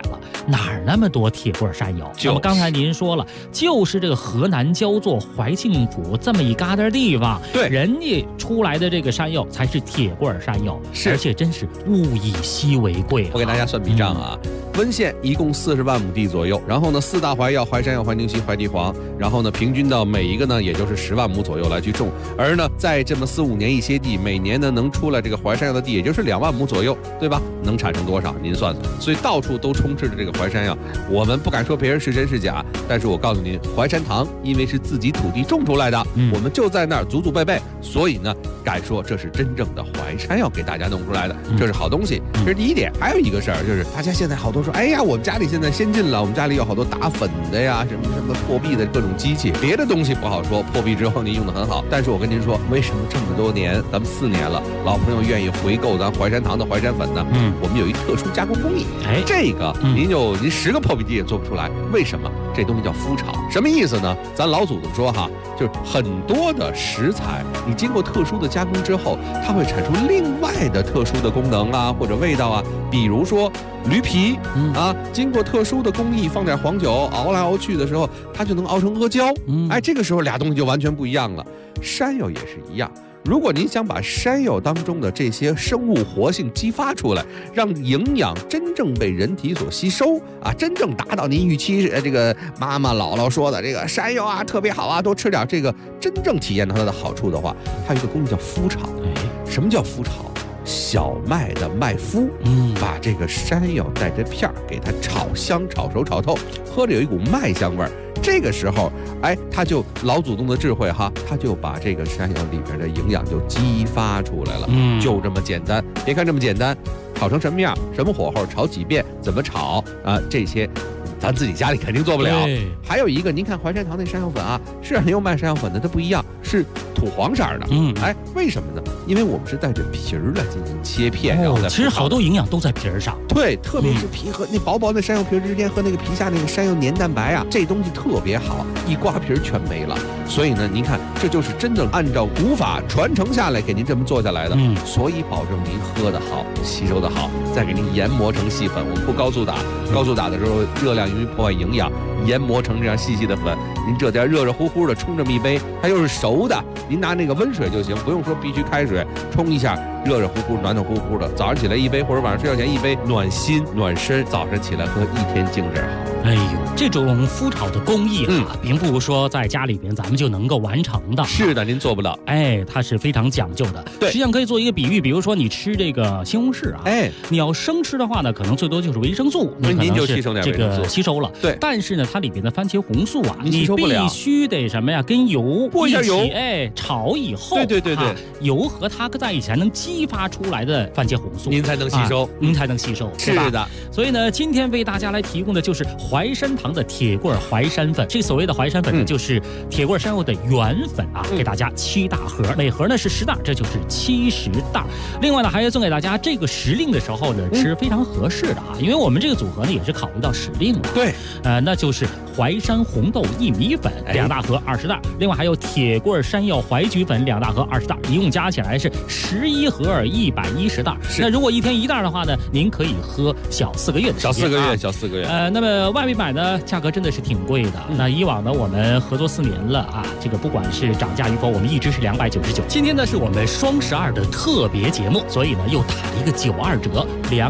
哪儿那么多铁棍山药？那么刚才您说了，就是这个河南焦作怀庆府这么一疙瘩地方， 对， 人家出来的这个山药才是铁棍山药，而且真是物以稀为贵。 我给大家算笔账啊。温县一共40万亩地左右，然后呢，4大怀药怀山药、怀宁西、怀地黄，然后呢，平均到每一个呢，也就是10万亩左右来去种。而呢，在这么4、5年一些地，每年呢能出来这个怀山药的地，也就是2万亩左右，对吧？能产生多少？您算算。所以到处都充斥着这个怀山药。我们不敢说别人是真是假，但是我告诉您，怀山堂因为是自己土地种出来的，我们就在那儿祖祖辈辈，所以呢，敢说这是真正的怀山药给大家弄出来的，这是好东西。这是第一点。还有一个事儿就是，大家现在好多说，哎呀，我们家里现在先进了，我们家里有好多打粉的呀，什么破壁的各种机器，别的东西不好说，破壁之后您用的很好，但是我跟您说，为什么这么多年，咱们4年了，老朋友愿意回购咱怀山堂的怀山粉呢？我们有一特殊加工工艺，这个您10个破壁机也做不出来，为什么？这东西叫麸炒，什么意思呢？咱老祖宗说哈，就是很多的食材，你经过特殊的加工之后，它会产出另外的特殊的功能啊，或者味道啊。比如说驴皮啊，经过特殊的工艺，放点黄酒熬来熬去的时候，它就能熬成阿胶。哎，这个时候俩东西就完全不一样了。山药也是一样。如果您想把山药当中的这些生物活性激发出来，让营养真正被人体所吸收啊，真正达到您预期这个妈妈姥姥说的这个山药啊特别好啊，多吃点这个，真正体验到它的好处的话，它有一个工艺叫麸炒。什么叫麸炒？小麦的麦麸，把这个山药带着片儿给它炒香、炒熟、炒透，喝着有一股麦香味儿。这个时候，哎，他就老祖宗的智慧哈，他就把这个山药里边的营养就激发出来了，就这么简单。别看这么简单，炒成什么样、什么火候、炒几遍、怎么炒啊，这些咱自己家里肯定做不了。还有一个，您看怀山堂那山药粉啊，是很有卖山药粉的，它不一样，是土黄色的。哎，为什么呢？因为我们是带着皮儿来进行切片，然后再其实好多营养都在皮儿上。 对，特别是皮和那薄薄的山药皮之间和那个皮下那个山药黏蛋白啊，这东西特别好，一刮皮儿全没了。所以呢，您看，这就是真正按照古法传承下来给您这么做下来的。所以保证您喝得好，吸收得好，再给您研磨成细粉。我们不高速打，高速打的时候热量容易破坏营养，研磨成这样细细的粉。您这点热热乎乎的冲这么一杯，它又是熟的，您拿那个温水就行，不用说必须开水冲一下，热热乎乎、暖暖乎乎的。早上起来一杯，或者晚上睡觉前一杯，暖心暖身。早上起来喝，一天精神好。 哎呦，这种麸炒的工艺啊，并不是说在家里边咱们就能够完成的。 是的，您做不到。 哎，它是非常讲究的。 对， 实际上可以做一个比喻，比如说你吃这个西红柿啊， 哎， 你要生吃的话呢，可能最多就是维生素， 您就吸收点这个吸收了。 对， 但是呢，它里边的番茄红素啊， 你必须得什么呀？跟油过一下油， 哎，炒以后， 对， 油和它在一起才能激发出来的番茄红素， 您才能吸收， 您才能吸收， 是的。 所以呢，今天为大家来提供的就是怀山堂的铁棍怀山粉。这所谓的怀山粉呢，就是铁棍山药的原粉啊，给大家7大盒，每盒呢是10袋，这就是70袋。另外呢，还要送给大家这个时令的时候呢，吃非常合适的啊，因为我们这个组合呢也是考虑到时令了。 对， 那就是淮山红豆薏米粉2大盒20袋，另外还有铁棍山药淮菊粉2大盒20袋，一共加起来是11盒110袋。那如果一天1袋的话呢，您可以喝小4个月的时间。 小4个月。 那么外面买呢，价格真的是挺贵的。那以往呢，我们合作4年了啊，这个不管是涨价与否，我们一直是299。今天呢是我们双12的特别节目，所以呢又打了一个92折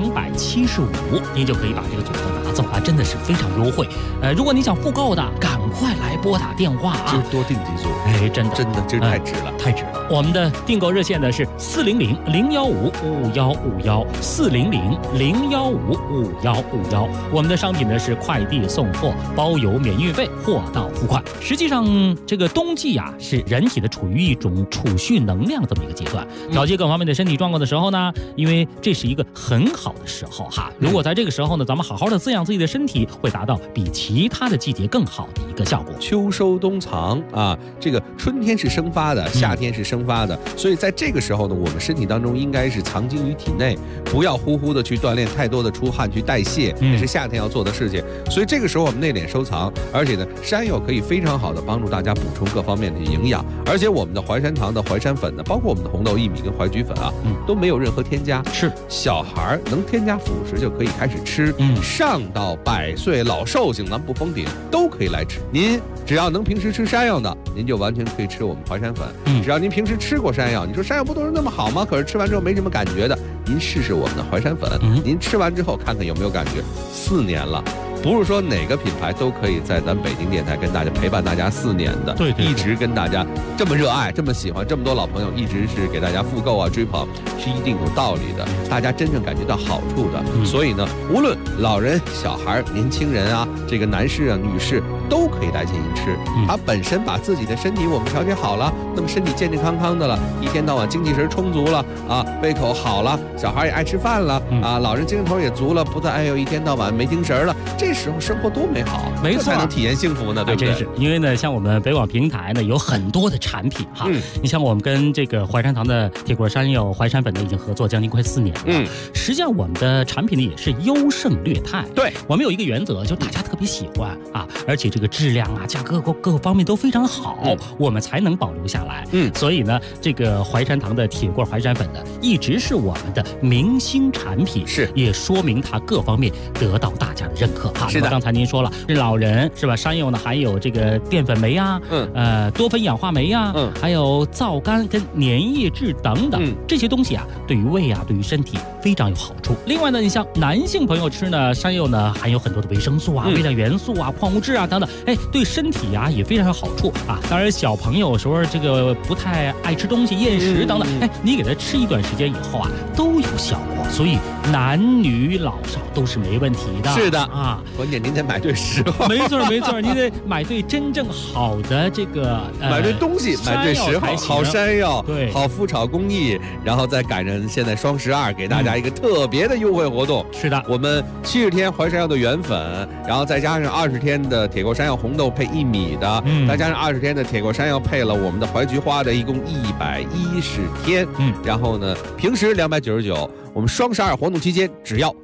，275，您就可以把这个组合拿走啊，真的是非常优惠。如果你想复购的，赶快来拨打电话啊， 就多订几组。 哎，真的， 这太值了， 太值了。我们的订购热线呢是400-015-5151，400-015-5151。我们的商品呢是快递送货，包邮免运费，货到付款。实际上，这个冬季啊，是人体的处于一种储蓄能量这么一个阶段，调节各方面的身体状况的时候呢，因为这是一个很好的时候哈。如果在这个时候呢，咱们好好的滋养自己的身体，会达到比其他的季节更好的一个效果。 秋收冬藏啊，这个春天是生发的，夏天是生发的，所以在这个时候呢，我们身体当中应该是藏精于体内，不要呼呼的去锻炼，太多的出汗去代谢，这是夏天要做的事情。所以这个时候我们内敛收藏，而且呢，山药可以非常好的帮助大家补充各方面的营养，而且我们的淮山糖的淮山粉呢，包括我们的红豆薏米跟淮菊粉啊，都没有任何添加， 是小孩能添加辅食就可以开始吃，上到100岁老寿星，咱们不封顶都可以来吃。您只要能平时吃山药的，您就完全可以吃我们淮山粉。只要您平时吃过山药，你说山药不都是那么好吗？可是吃完之后没什么感觉的，您试试我们的淮山粉，您吃完之后看看有没有感觉。4年了。不是说哪个品牌都可以在咱北京电台跟大家陪伴大家4年的， 对， 一直跟大家这么热爱、这么喜欢，这么多老朋友一直是给大家复购啊、追捧，是一定有道理的，大家真正感觉到好处的。所以呢，无论老人、小孩、年轻人啊，这个男士啊、女士都可以来进行吃。他本身把自己的身体我们调节好了，那么身体健健康康的了，一天到晚精气神充足了啊，胃口好了，小孩也爱吃饭了啊，老人精神头也足了，不再一天到晚没精神了。这时候生活多美好， 没错， 才能体验幸福呢，对不对？ 真是，因为呢，像我们北广平台呢，有很多的产品哈。你像我们跟这个淮山堂的铁锅山药、淮山粉呢，已经合作将近快4年了。实际上我们的产品呢也是优胜劣汰。 对， 我们有一个原则，就大家特别喜欢啊，而且这个质量啊、价格各个方面都非常好，我们才能保留下来。所以呢，这个淮山堂的铁锅淮山粉呢，一直是我们的明星产品， 是也说明它各方面得到大家的认可哈。 是的。 刚才您说了，是老人是吧？山药呢含有这个淀粉酶啊，多酚氧化酶啊，还有皂苷跟粘液质等等，这些东西啊，对于胃啊，对于身体非常有好处。另外呢，你像男性朋友吃呢，山药呢含有很多的维生素啊、微量元素啊、矿物质啊等等，对身体啊也非常有好处啊。当然，小朋友有时候这个不太爱吃东西、厌食等等，你给他吃一段时间以后啊，都有效果。所以男女老少都是没问题的。 是的啊， 关键您得买对时候。 没错没错，你得买对真正好的这个买对东西，买对时候，好山药， 对， 好麸炒工艺，然后再赶上现在双12，给大家一个特别的优惠活动。 是的， 我们70天淮山药的原粉，然后再加上20天的铁锅山药红豆配薏米的，再加上20天的铁锅山药配了我们的淮菊花的，一共110天。然后呢，平时299，我们双12活动期间只要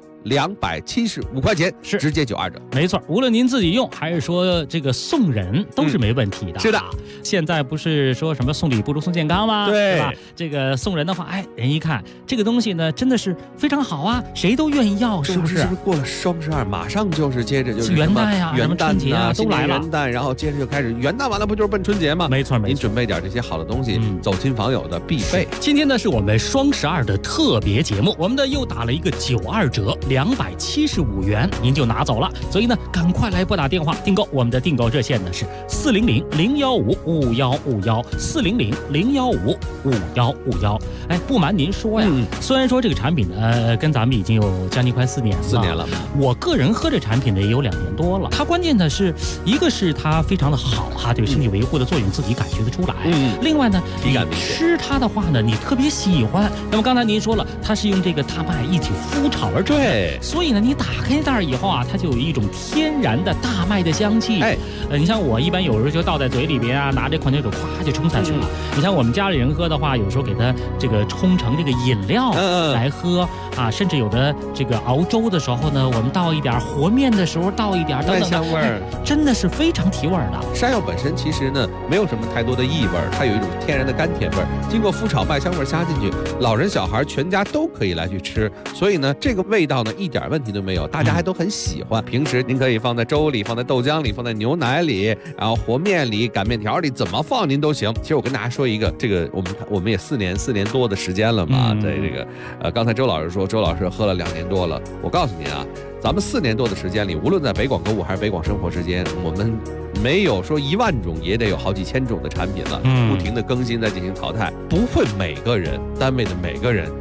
275块钱， 是直接92折。 没错，无论您自己用还是说这个送人，都是没问题的。 是的， 现在不是说什么送礼不如送健康吗？ 对吧？这个送人的话，人一看这个东西呢，真的是非常好啊，谁都愿意要，是不是？ 是不是过了双12，马上就是接着就是元旦呀、 元旦节啊都来了。 元旦，然后接着就开始元旦完了，不就是奔春节吗？ 没错没错。 您准备点这些好的东西，走亲访友的必备。 今天呢是我们双12的特别节目，我们的又打了一个92折，275元您就拿走了。所以呢，赶快来拨打电话订购，我们的订购热线呢是400-015-5151，400-015-5151。不瞒您说呀，虽然说这个产品呢跟咱们已经有将近快4年了，我个人喝这产品呢也有2年多了。它关键的是一个是它非常的好哈，对身体维护的作用自己感觉得出来。另外呢，你吃它的话呢，你特别喜欢。那么刚才您说了，它是用这个大麦一起麸炒而成， 对， 所以呢，你打开袋以后啊，它就有一种天然的大麦的香气。你像我一般有时候就倒在嘴里边啊，拿这矿泉水咵就冲下去了。你像我们家里人喝的话，有时候给它这个冲成这个饮料来喝啊，甚至有的这个熬粥的时候呢，我们倒一点，和面的时候倒一点，等等， 香味儿， 真的是非常提味的。 山药本身其实呢没有什么太多的异味，它有一种天然的甘甜味，经过麸炒麦香味加进去，老人小孩全家都可以来去吃。所以呢，这个味道呢一点问题都没有，大家还都很喜欢。平时您可以放在粥里，放在豆浆里，放在牛奶里，然后和面里、擀面条里，怎么放您都行。其实我跟大家说一个，这个我们也4年多的时间了嘛，在这个刚才周老师说，周老师喝了2年多了。我告诉您啊，咱们4年多的时间里，无论在北广购物还是北广生活之间，我们没有说1万种，也得有好几千种的产品了，不停的更新，在进行淘汰，不会每个人单位的每个人都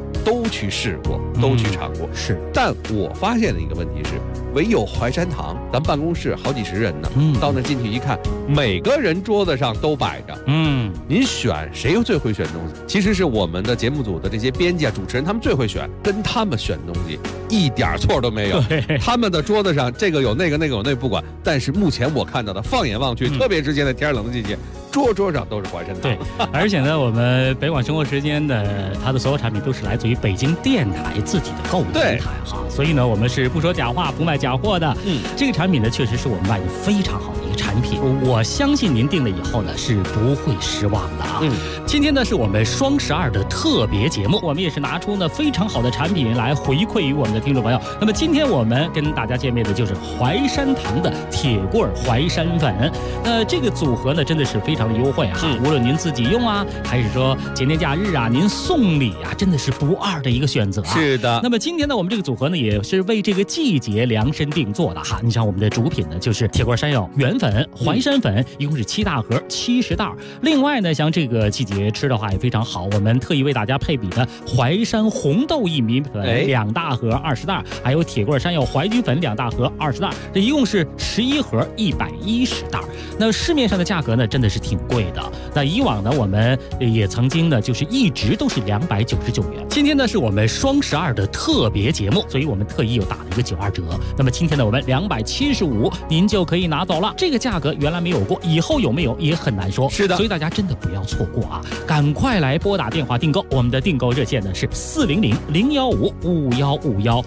去试过，都去尝过。 是， 但我发现的一个问题是，唯有淮山堂，咱办公室好几十人呢，到那进去一看，每个人桌子上都摆着，您选谁又最会选东西？其实是我们的节目组的这些编辑啊、主持人，他们最会选，跟他们选东西一点错都没有。他们的桌子上这个有那个，那个有那个不管，但是目前我看到的，放眼望去，特别是现在天冷的季节，桌上都是淮山堂。 对，而且呢，我们北广生活时间的它的所有产品都是来自于北京电台自己的购物平台哈，所以呢，我们是不说假话、不卖假货的。这个产品呢，确实是我们卖的非常好的一个产品，我相信您订了以后呢，是不会失望的啊。今天呢，是我们双12的特别节目，我们也是拿出呢非常好的产品来回馈于我们的听众朋友。那么今天我们跟大家见面的就是淮山堂的铁棍淮山粉，这个组合呢真的是非常的优惠啊，无论您自己用啊，还是说节年假日啊，您送礼啊，真的是不二的一个选择啊。 是的。 那么今天呢，我们这个组合呢也是为这个季节量身定做的哈。你像我们的主品呢就是铁棍山药原粉、淮山粉，一共是7大盒70袋。另外呢，像这个季节吃的话也非常好，我们特意为大家配比的淮山红豆薏米粉2大盒20袋，还有铁棍山药淮菊粉2大盒20袋，这一共是11盒110袋。那市面上的价格呢真的是挺贵的，那以往呢我们也曾经呢就是一直都是299元。今天呢是我们双12的特别节目，所以我们特意又打了一个92折。那么今天呢我们275您就可以拿走了，这个价格原来没有过，以后有没有也很难说。 是的， 所以大家真的不要错过啊，赶快来拨打电话订购。我们的订购热线呢是400-015-5151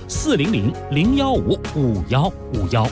400-015-5151。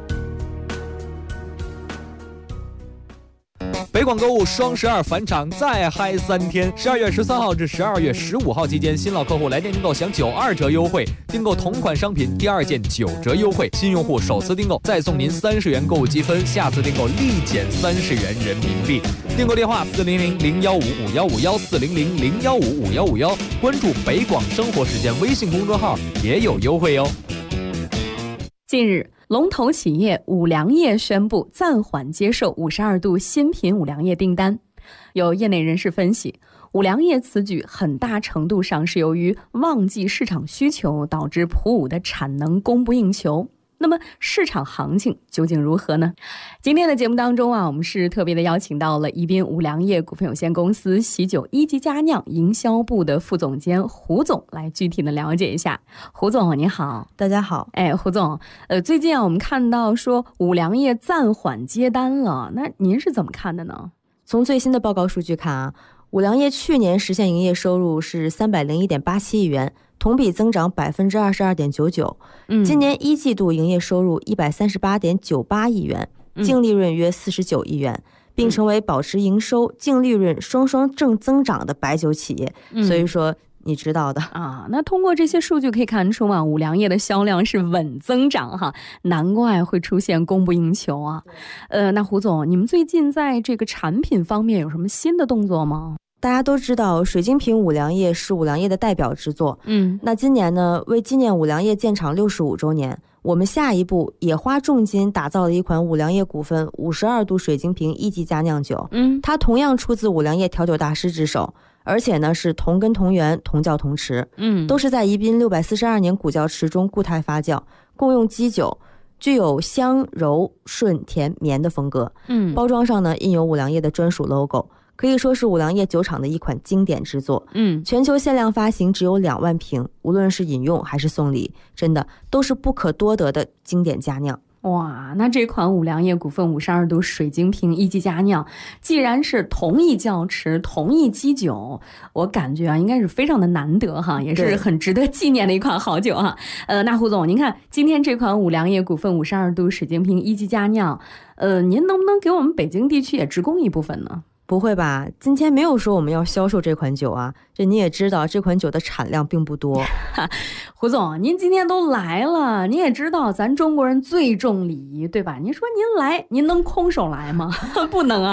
北广购物双12返场再嗨3天，12月13号至12月15号期间，新老客户来电订购享92折优惠，订购同款商品第2件9折优惠，新用户首次订购再送您30元购物积分，下次订购立减30元人民币。订购电话400-015-5151 400-015-5151，关注北广生活时间微信公众号也有优惠哟。 近日，龙头企业五粮液宣布暂缓接受52度新品五粮液订单。有业内人士分析，五粮液此举很大程度上是由于旺季市场需求导致普五的产能供不应求。那么市场行情究竟如何呢？今天的节目当中啊，我们是特别的邀请到了宜宾五粮液股份有限公司喜酒一级佳酿营销部的副总监胡总来具体的了解一下。胡总你好。 大家好。 胡总，最近啊我们看到说五粮液暂缓接单了，那您是怎么看的呢？ 从最新的报告数据看啊，五粮液去年实现营业收入是301.87亿元，同比增长22.99%。今年1季度营业收入138.98亿元，净利润约49亿元，并成为保持营收、净利润双双正增长的白酒企业。所以说你知道的啊。那通过这些数据可以看出啊，五粮液的销量是稳增长哈，难怪会出现供不应求啊。那胡总，你们最近在这个产品方面有什么新的动作吗？ 大家都知道水晶瓶五粮液是五粮液的代表之作。那今年呢，为纪念五粮液建厂65周年，我们下一步也花重金打造了一款五粮液股份52度水晶瓶一级佳酿酒。它同样出自五粮液调酒大师之手，而且呢是同根同源同窖同池，都是在宜宾642年古窖池中固态发酵，共用基酒，具有香柔顺甜绵的风格。包装上呢印有五粮液的专属 logo，可以说是五粮液酒厂的一款经典之作。全球限量发行只有2万瓶，无论是饮用还是送礼，真的都是不可多得的经典佳酿。 哇，那这款五粮液股份52度水晶瓶一级佳酿，既然是同一窖池同一基酒，我感觉啊应该是非常的难得哈，也是很值得纪念的一款好酒哈。那胡总，您看今天这款五粮液股份52度水晶瓶一级佳酿，您能不能给我们北京地区也直供一部分呢？ 不会吧，今天没有说我们要销售这款酒啊，这你也知道这款酒的产量并不多。 胡总，您今天都来了，您也知道咱中国人最重礼仪，对吧？您说您来，您能空手来吗？不能啊。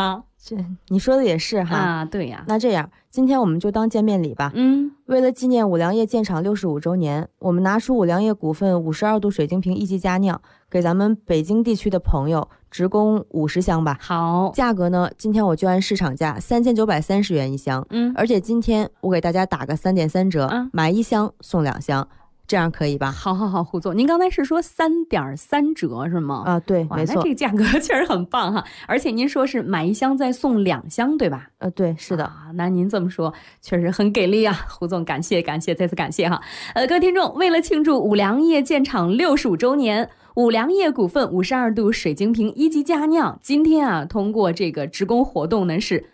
这你说的也是哈啊，对呀。 那这样，今天我们就当见面礼吧。为了纪念五粮液建厂65周年，我们拿出五粮液股份52度水晶瓶一级佳酿，给咱们北京地区的朋友直供50箱吧。 好， 价格呢，今天我就按市场价3930元一箱。而且今天我给大家打个3.3折，买1箱送2箱。这样可以吧？ 好，胡总，您刚才是说3.3折是吗？ 啊，对，没错。 那这个价格确实很棒哈，而且您说是买1箱再送2箱，对吧？ 对，是的。 那您这么说确实很给力啊，胡总，感谢，再次感谢哈。各位听众，为了庆祝五粮液建厂65周年，五粮液股份52度水晶瓶一级佳酿，今天啊，通过这个直供活动呢是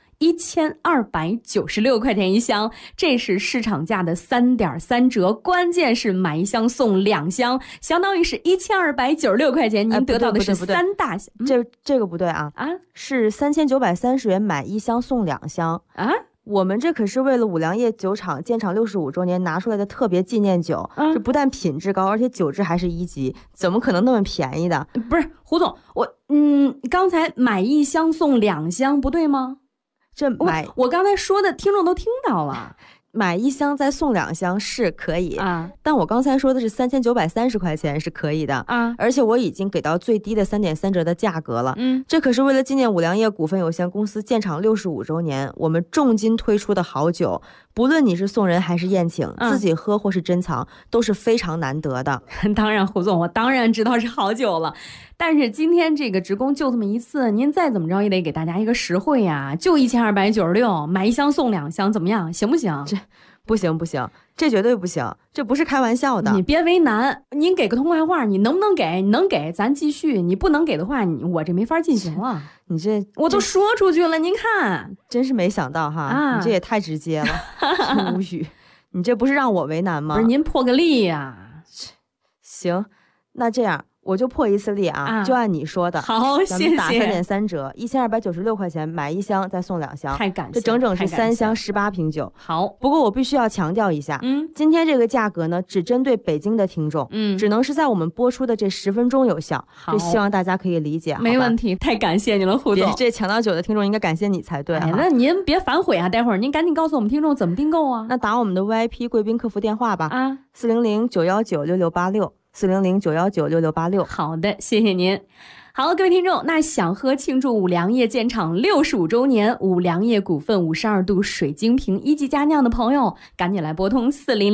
1296块钱一箱，这是市场价的3.3折，关键是买1箱送2箱，相当于是1296块钱，您得到的是3大箱。 这个不对啊！是3930元买1箱送2箱啊！我们这可是为了五粮液酒厂建厂65周年拿出来的特别纪念酒，这不但品质高，而且酒质还是1级，怎么可能那么便宜的？ 不是胡总，刚才买1箱送2箱不对吗？我刚才说的听众都听到了， 买1箱再送2箱是可以啊，但我刚才说的是3930块钱是可以的啊，而且我已经给到最低的3.3折的价格了。这可是为了纪念五粮液股份有限公司建厂65周年，我们重金推出的好酒，不论你是送人还是宴请，自己喝或是珍藏，都是非常难得的。 当然，胡总，我当然知道是好酒了。但是今天这个直供就这么一次，您再怎么着也得给大家一个实惠呀，就1296，买1箱送2箱，怎么样？行不行？ 这不行，这绝对不行，这不是开玩笑的。 你别为难，您给个痛快话，你能不能给？你能给咱继续，你不能给的话，我这没法进行了。 你这我都说出去了，您看， 真是没想到哈，你这也太直接了，无语。你这不是让我为难吗？ 不是，您破个例呀。 行，那这样。我就破一次例啊，就按你说的。 好，谢谢。 咱们打3.3折，1296块钱买1箱再送2箱， 太感谢， 这整整是3箱18瓶酒。 好， 不过我必须要强调一下，今天这个价格呢，只针对北京的听众，只能是在我们播出的这10分钟有效。这希望大家可以理解。 没问题，太感谢你了，胡总。 这抢到酒的听众应该感谢你才对。 那您别反悔啊，待会儿您赶紧告诉我们听众怎么订购啊。 那打我们的 VIP 贵宾客服电话吧，400-919-6686，400-919-6686。 好的，谢谢您。好，各位听众，那想喝庆祝五粮液建厂65周年五粮液股份52度水晶瓶一级佳酿的朋友，赶紧来拨通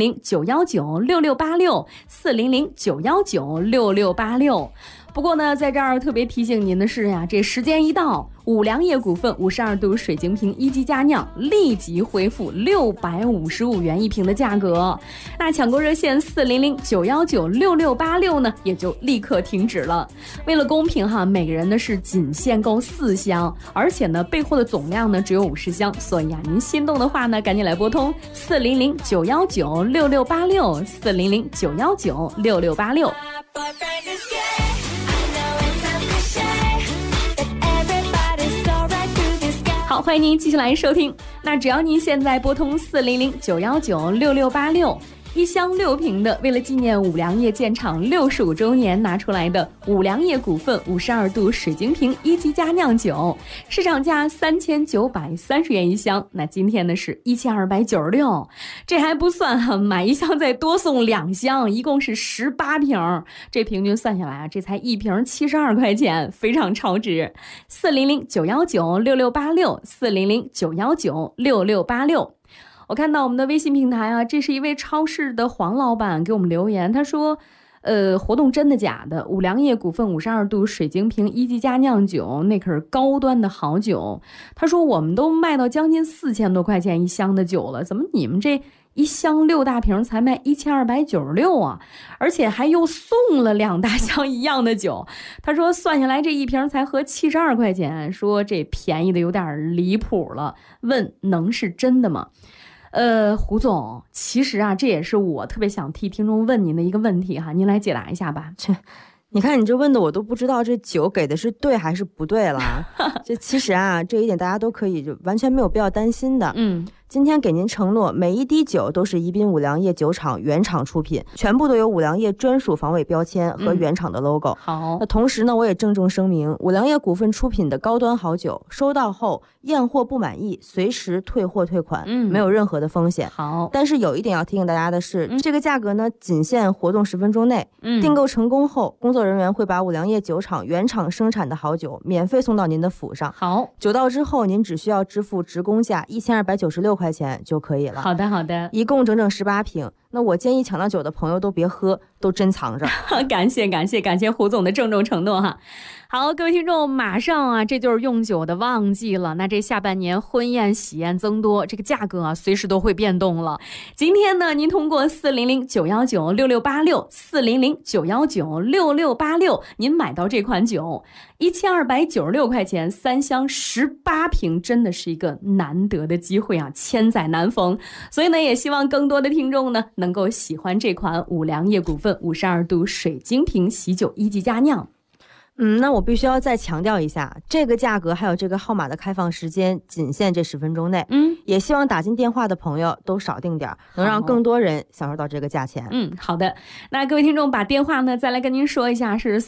400-919-6686，400-919-6686。不过呢，在这儿特别提醒您的是呀，这时间一到，五粮液股份52度水晶瓶一级佳酿立即恢复655元一瓶的价格。那抢购热线400-919-6686呢，也就立刻停止了。为了公平哈，每个人呢是仅限购4箱，而且呢备货的总量呢只有50箱，所以啊，您心动的话呢，赶紧来拨通400-919-6686，400-919-6686。好，欢迎您继续来收听。那只要您现在拨通400-919-6686，一箱6瓶的，为了纪念五粮液建厂65周年拿出来的五粮液股份52度水晶瓶一级佳酿酒，市场价3930元一箱，那今天呢是1296，这还不算哈，买1箱再多送2箱，一共是18瓶，这平均算下来啊，这才1瓶72块钱，非常超值。400-919-6686，400-919-6686。我看到我们的微信平台啊，这是一位超市的黄老板给我们留言，他说活动真的假的？五粮液股份52度水晶瓶一级佳酿酒，那可是高端的好酒。他说我们都卖到将近4000多块钱一箱的酒了，怎么你们这一箱6大瓶才卖1296啊？而且还又送了2大箱一样的酒。他说算下来这一瓶才合72块钱，说这便宜的有点离谱了，问能是真的吗？胡总，其实啊，这也是我特别想替听众问您的一个问题哈，您来解答一下吧。 你看你这问的我都不知道这酒给的是对还是不对了。这其实啊，这一点大家都可以就完全没有必要担心的。 今天给您承诺，每一滴酒都是宜宾五粮液酒厂原厂出品，全部都有五粮液专属防伪标签和原厂的 logo。 好， 那同时呢，我也郑重声明，五粮液股份出品的高端好酒，收到后验货不满意，随时退货退款，没有任何的风险。 好， 但是有一点要提醒大家的是，这个价格呢，仅限活动10分钟内。订购成功后，工作人员会把五粮液酒厂原厂生产的好酒免费送到您的府上。 好， 酒到之后，您只需要支付职工价1296块钱就可以了。 好的，好的， 一共整整18瓶。那我建议抢到酒的朋友都别喝，都珍藏着。 感谢胡总的郑重承诺哈。好，各位听众，马上啊，这就是用酒的旺季了。那这下半年婚宴喜宴增多，这个价格啊，随时都会变动了。今天呢，您通过400-919-6686，400-919-6686，您买到这款酒，1296块钱，3箱18瓶，真的是一个难得的机会啊，千载难逢。所以呢，也希望更多的听众呢，能够喜欢这款五粮液股份52度水晶瓶喜酒1级佳酿。 那我必须要再强调一下，这个价格还有这个号码的开放时间仅限这10分钟内。也希望打进电话的朋友都少订点，能让更多人享受到这个价钱。 好的。那各位听众把电话呢再来跟您说一下，是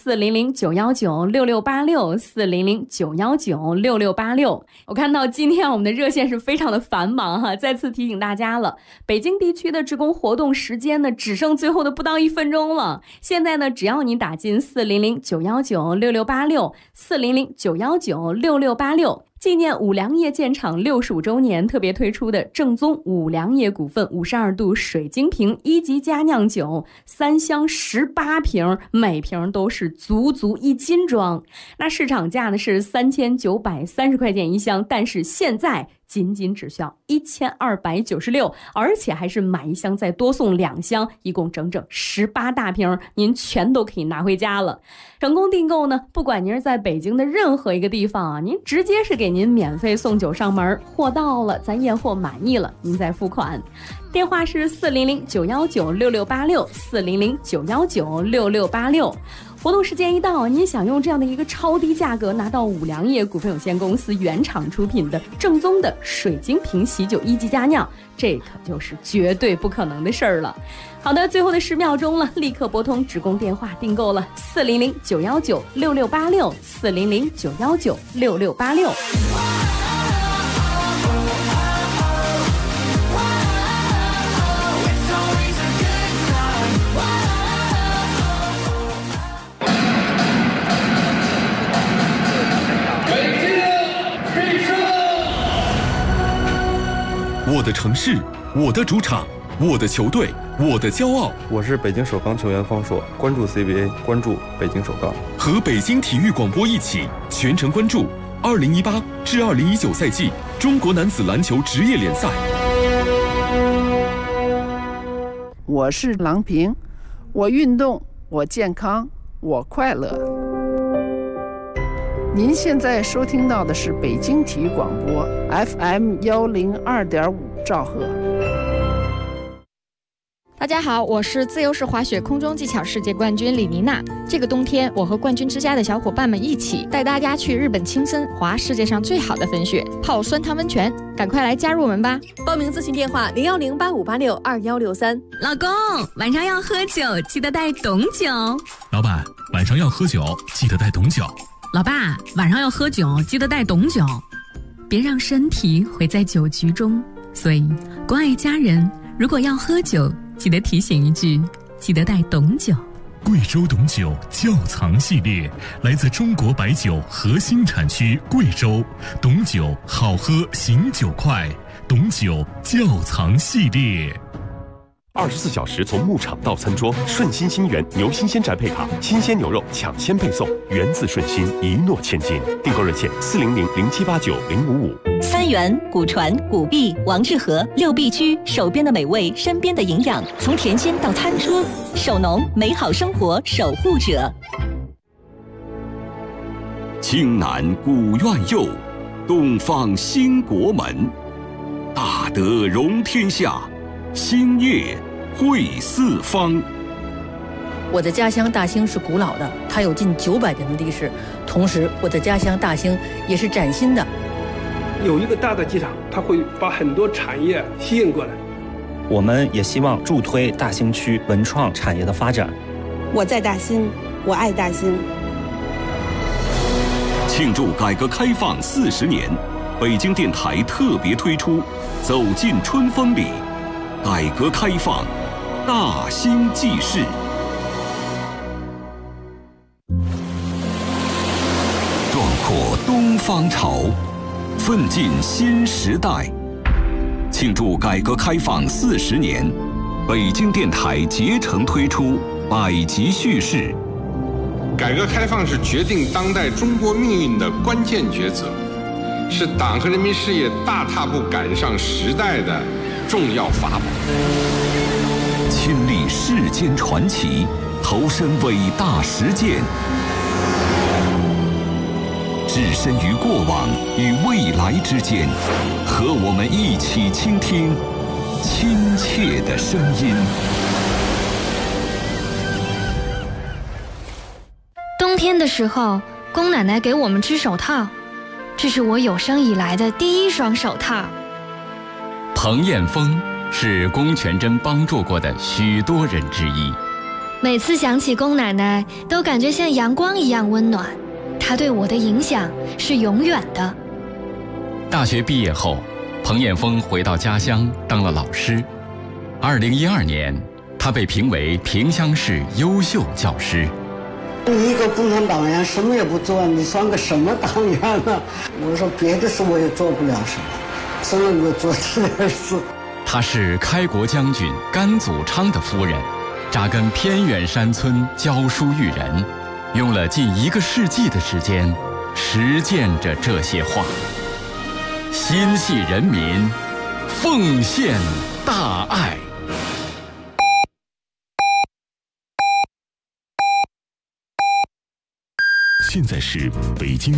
400-919-6686，400-919-6686。我看到今天我们的热线是非常的繁忙哈，再次提醒大家了，北京地区的职工活动时间呢只剩最后的不到1分钟了。现在呢，只要你打进400-919-6686，400-919-6686，纪念五粮液建厂65周年特别推出的正宗五粮液股份52度水晶瓶1级佳酿酒，3箱18瓶，每瓶都是足1斤装。那市场价呢是3930块钱一箱，但是现在仅只需要1296，而且还是买一箱再多送2箱，一共整整18大瓶，您全都可以拿回家了。成功订购呢，不管您是在北京的任何一个地方啊，您直接是给您免费送酒上门，货到了咱验货满意了，您再付款。电话是400-919-6686，400-919-6686。活动时间一到，您想用这样的一个超低价格拿到五粮液股份有限公司原厂出品的正宗的水晶瓶喜酒1级佳酿，这可就是绝对不可能的事儿了。好的，最后的10秒钟了，立刻拨通职工电话订购了400-919-6686，400-919-6686。 我的城市，我的主场，我的球队，我的骄傲。 我是北京首钢球员方硕，关注 CBA， 关注北京首钢。 和北京体育广播一起全程关注2018至2019赛季中国男子篮球职业联赛。 我是郎平，我运动，我健康，我快乐。您现在收听到的是北京体育广播 FM102.5兆赫。 大家好，我是自由式滑雪空中技巧世界冠军李妮娜。这个冬天，我和冠军之家的小伙伴们一起带大家去日本青森滑世界上最好的粉雪，泡酸汤温泉，赶快来加入我们吧！ 报名咨询电话01085862163。 老公，晚上要喝酒，记得带懂酒。 老板，晚上要喝酒，记得带懂酒。 老爸，晚上要喝酒，记得带懂酒，别让身体毁在酒局中。所以，关爱家人，如果要喝酒，记得提醒一句，记得带懂酒。 贵州懂酒窖藏系列来自中国白酒核心产区贵州，懂酒好喝，醒酒快，懂酒窖藏系列。 24小时从牧场到餐桌，顺心新源牛新鲜宅配卡，新鲜牛肉抢先配送，源自顺心，一诺千金。订购热线400-0789-055。 三元、古传、古币、王致和6必居，手边的美味，身边的营养，从田间到餐桌，守农，美好生活守护者。 青南古院右，东方兴国门，大德容天下，兴业惠四方。 我的家乡大兴是古老的，它有近900年的历史。同时，我的家乡大兴也是崭新的。 有一个大的机场，它会把很多产业吸引过来。 我们也希望助推大兴区文创产业的发展。 我在大兴，我爱大兴。 庆祝改革开放40年，北京电台特别推出《走进春风里》，改革开放大兴纪事。壮阔东方潮，奋进新时代。庆祝改革开放40年，北京电台竭诚推出百集叙事。 改革开放是决定当代中国命运的关键抉择，是党和人民事业大踏步赶上时代的重要法宝。 亲历世间传奇，投身伟大实践，置身于过往与未来之间，和我们一起倾听亲切的声音。 冬天的时候，宫奶奶给我们织手套，这是我有生以来的第一双手套。 彭艳峰是龚全珍帮助过的许多人之一。 每次想起宫奶奶，都感觉像阳光一样温暖。她对我的影响是永远的。 大学毕业后，彭艳峰回到家乡当了老师。2012年，他被评为萍乡市优秀教师。 你一个共产党员什么也不做，你算个什么党员呢？我说别的事我也做不了什么，只能够做这点事。 她是开国将军甘祖昌的夫人，扎根偏远山村教书育人，用了近1个世纪的时间实践着这些话。心系人民，奉献大爱。 现在是北京